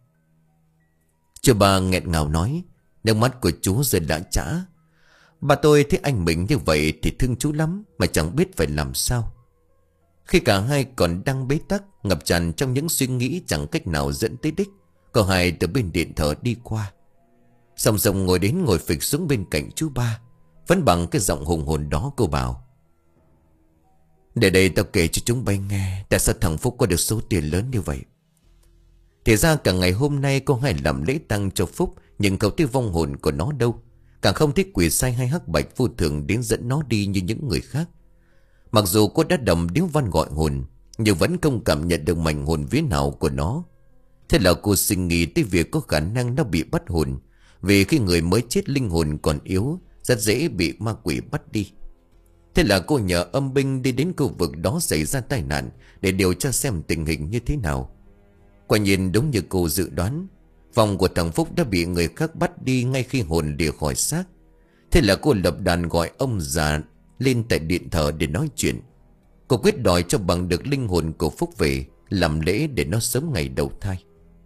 Chú ba nghẹn ngào nói, nước mắt của chú rơi đã chã. Bà tôi thấy anh mình như vậy thì thương chú lắm, mà chẳng biết phải làm sao. Khi cả hai còn đang bế tắc, ngập tràn trong những suy nghĩ chẳng cách nào dẫn tới đích, cô hai từ bên điện thờ đi qua, song song ngồi đến ngồi phịch xuống bên cạnh chú ba. Vẫn bằng cái giọng hùng hồn đó cô bảo: "Để đây tao kể cho chúng bay nghe tại sao thằng Phúc có được số tiền lớn như vậy." Thì ra cả ngày hôm nay cô hai làm lễ tang cho Phúc, nhưng không thấy vong hồn của nó đâu, càng không thấy quỷ sai hay hắc bạch vô thường đến dẫn nó đi như những người khác. Mặc dù cô đã đầm điếu văn gọi hồn, nhưng vẫn không cảm nhận được mảnh hồn vía nào của nó. Thế là cô sinh nghĩ tới việc có khả năng nó bị bắt hồn, vì khi người mới chết linh hồn còn yếu, rất dễ bị ma quỷ bắt đi. Thế là cô nhờ âm binh đi đến khu vực đó xảy ra tai nạn để điều tra xem tình hình như thế nào. Quả nhiên đúng như cô dự đoán, vong của thằng Phúc đã bị người khác bắt đi ngay khi hồn lìa khỏi xác. Thế là cô lập đàn gọi ông già lên tại điện thờ để nói chuyện. Cô quyết đòi cho bằng được linh hồn của Phúc về, làm lễ để nó sớm ngày đầu thai.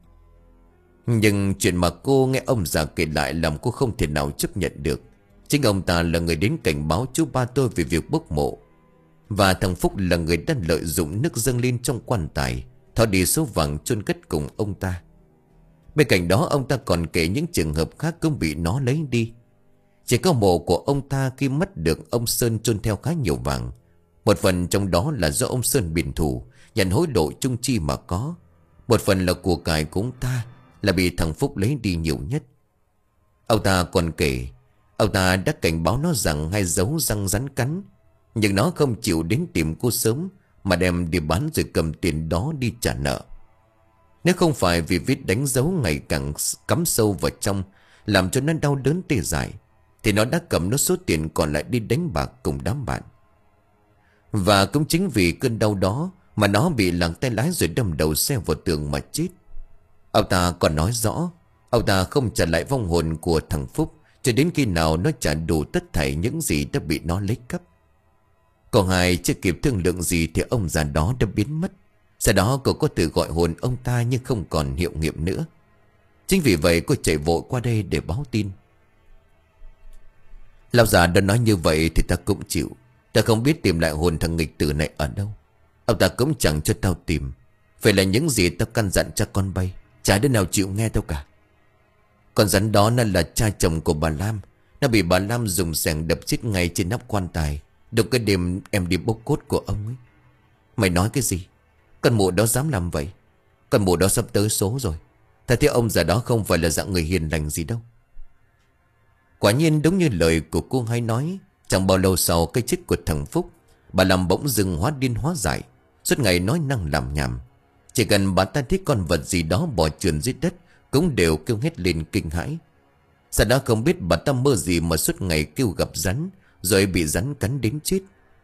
Nhưng chuyện mà cô nghe ông già kể lại làm cô không thể nào chấp nhận được. Chính ông ta là người đến cảnh báo chú ba tôi về việc bốc mộ, và thằng Phúc là người đã lợi dụng nước dâng lên trong quan tài, tháo đi số vàng chôn cất cùng ông ta. Bên cạnh đó ông ta còn kể những trường hợp khác cũng bị nó lấy đi. Chỉ có mộ của ông ta khi mất được ông Sơn chôn theo khá nhiều vàng. Một phần trong đó là do ông Sơn biển thủ, nhận hối lộ chung chi mà có. Một phần là của cải của ông ta là bị thằng Phúc lấy đi nhiều nhất. Ông ta còn kể ông ta đã cảnh báo nó rằng hay giấu răng rắn cắn, nhưng nó không chịu đến tìm cô sớm mà đem đi bán rồi cầm tiền đó đi trả nợ. Nếu không phải vì vết đánh dấu ngày càng cắm sâu vào trong làm cho nó đau đớn tê dại, thì nó đã cầm nó số tiền còn lại đi đánh bạc cùng đám bạn. Và cũng chính vì cơn đau đó mà nó bị lặng tay lái rồi đâm đầu xe vào tường mà chết. Ông ta còn nói rõ ông ta không trả lại vong hồn của thằng Phúc cho đến khi nào nó trả đủ tất thảy những gì đã bị nó lấy cắp. Còn Hai chưa kịp thương lượng gì thì ông già đó đã biến mất. Sau đó cô có tự gọi hồn ông ta nhưng không còn hiệu nghiệm nữa. Chính vì vậy cô chạy vội qua đây để báo tin. Lão già đã nói như vậy thì ta cũng chịu. Ta không biết tìm lại hồn thằng nghịch tử này ở đâu. Ông ta cũng chẳng cho tao tìm. Phải là những gì tao căn dặn cho con bay. Chả đứa nào chịu nghe tao cả. Con rắn đó nó là cha chồng của bà Lam. Nó bị bà Lam dùng xẻng đập chết ngay trên nắp quan tài được cái đêm em đi bốc cốt của ông ấy. Mày nói cái gì? Con mụ đó dám làm vậy? Con mụ đó sắp tới số rồi. Ta thấy ông già đó không phải là dạng người hiền lành gì đâu. Quả nhiên đúng như lời của cô Hai nói. Chẳng bao lâu sau cái chết của thằng Phúc, bà Lam bỗng dưng hóa điên hóa dại, suốt ngày nói năng làm nhảm. Chỉ cần bà ta thấy con vật gì đó bò trườn dưới đất cũng đều kêu hét lên kinh hãi. Sau đó không biết bà ta mơ gì mà suốt ngày kêu gặp rắn, rồi bị rắn cắn đến chết.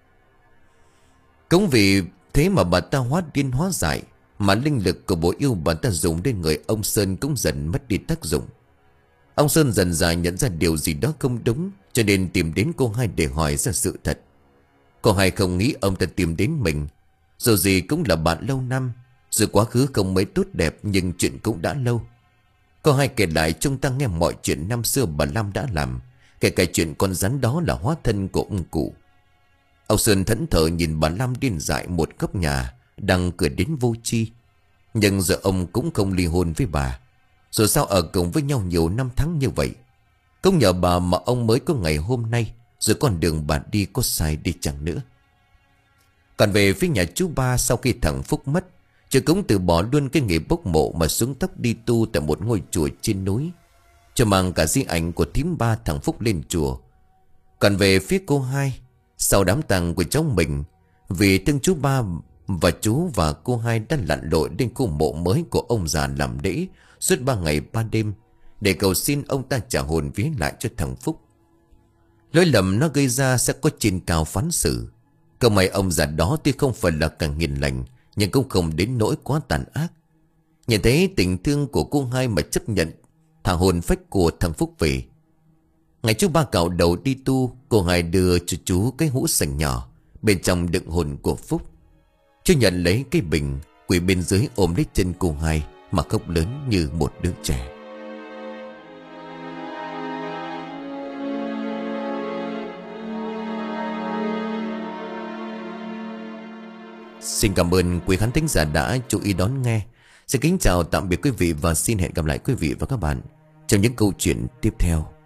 Cũng vì thế mà bà ta hóa điên hóa dại, mà linh lực của bố yêu bà ta dùng lên người ông Sơn cũng dần mất đi tác dụng. Ông Sơn dần dà nhận ra điều gì đó không đúng, cho nên tìm đến cô Hai để hỏi ra sự thật. Cô Hai không nghĩ ông ta tìm đến mình. Dù gì cũng là bạn lâu năm, dù quá khứ không mấy tốt đẹp nhưng chuyện cũng đã lâu. Cô Hai kể lại chúng ta nghe mọi chuyện năm xưa bà Lam đã làm, kể cả chuyện con rắn đó là hóa thân của ông cụ. Ông Sơn thẫn thờ nhìn bà Lam điên dại một góc nhà đang cười đến vô tri. Nhưng giờ ông cũng không ly hôn với bà. Rồi sao ở cùng với nhau nhiều năm tháng như vậy? Cũng nhờ bà mà ông mới có ngày hôm nay. Rồi con đường bà đi có sai đi chẳng nữa. Còn về phía nhà chú Ba, sau khi thằng Phúc mất, chú cũng từ bỏ luôn cái nghề bốc mộ mà xuống tóc đi tu tại một ngôi chùa trên núi, cho mang cả di ảnh của thím Ba thằng Phúc lên chùa. Còn về phía cô Hai, sau đám tang của cháu mình, vì thương chú Ba và chú và cô Hai đã lặn lội đến khu mộ mới của ông già làm lễ suốt ba ngày ba đêm để cầu xin ông ta trả hồn vía lại cho thằng Phúc. Lỗi lầm nó gây ra sẽ có trên cao phán xử. Cơ may ông già đó tuy không phải là càng hiền lành, nhưng cũng không đến nỗi quá tàn ác. Nhìn thấy tình thương của cô Hai mà chấp nhận thả hồn phách của thằng Phúc về. Ngày chú Ba cạo đầu đi tu, cô Hai đưa cho chú cái hũ sành nhỏ, bên trong đựng hồn của Phúc. Chú nhận lấy cái bình, quỳ bên dưới ôm lấy chân cô Hai mà khóc lớn như một đứa trẻ. Xin cảm ơn quý khán thính giả đã chú ý đón nghe. Xin kính chào tạm biệt quý vị và xin hẹn gặp lại quý vị và các bạn trong những câu chuyện tiếp theo.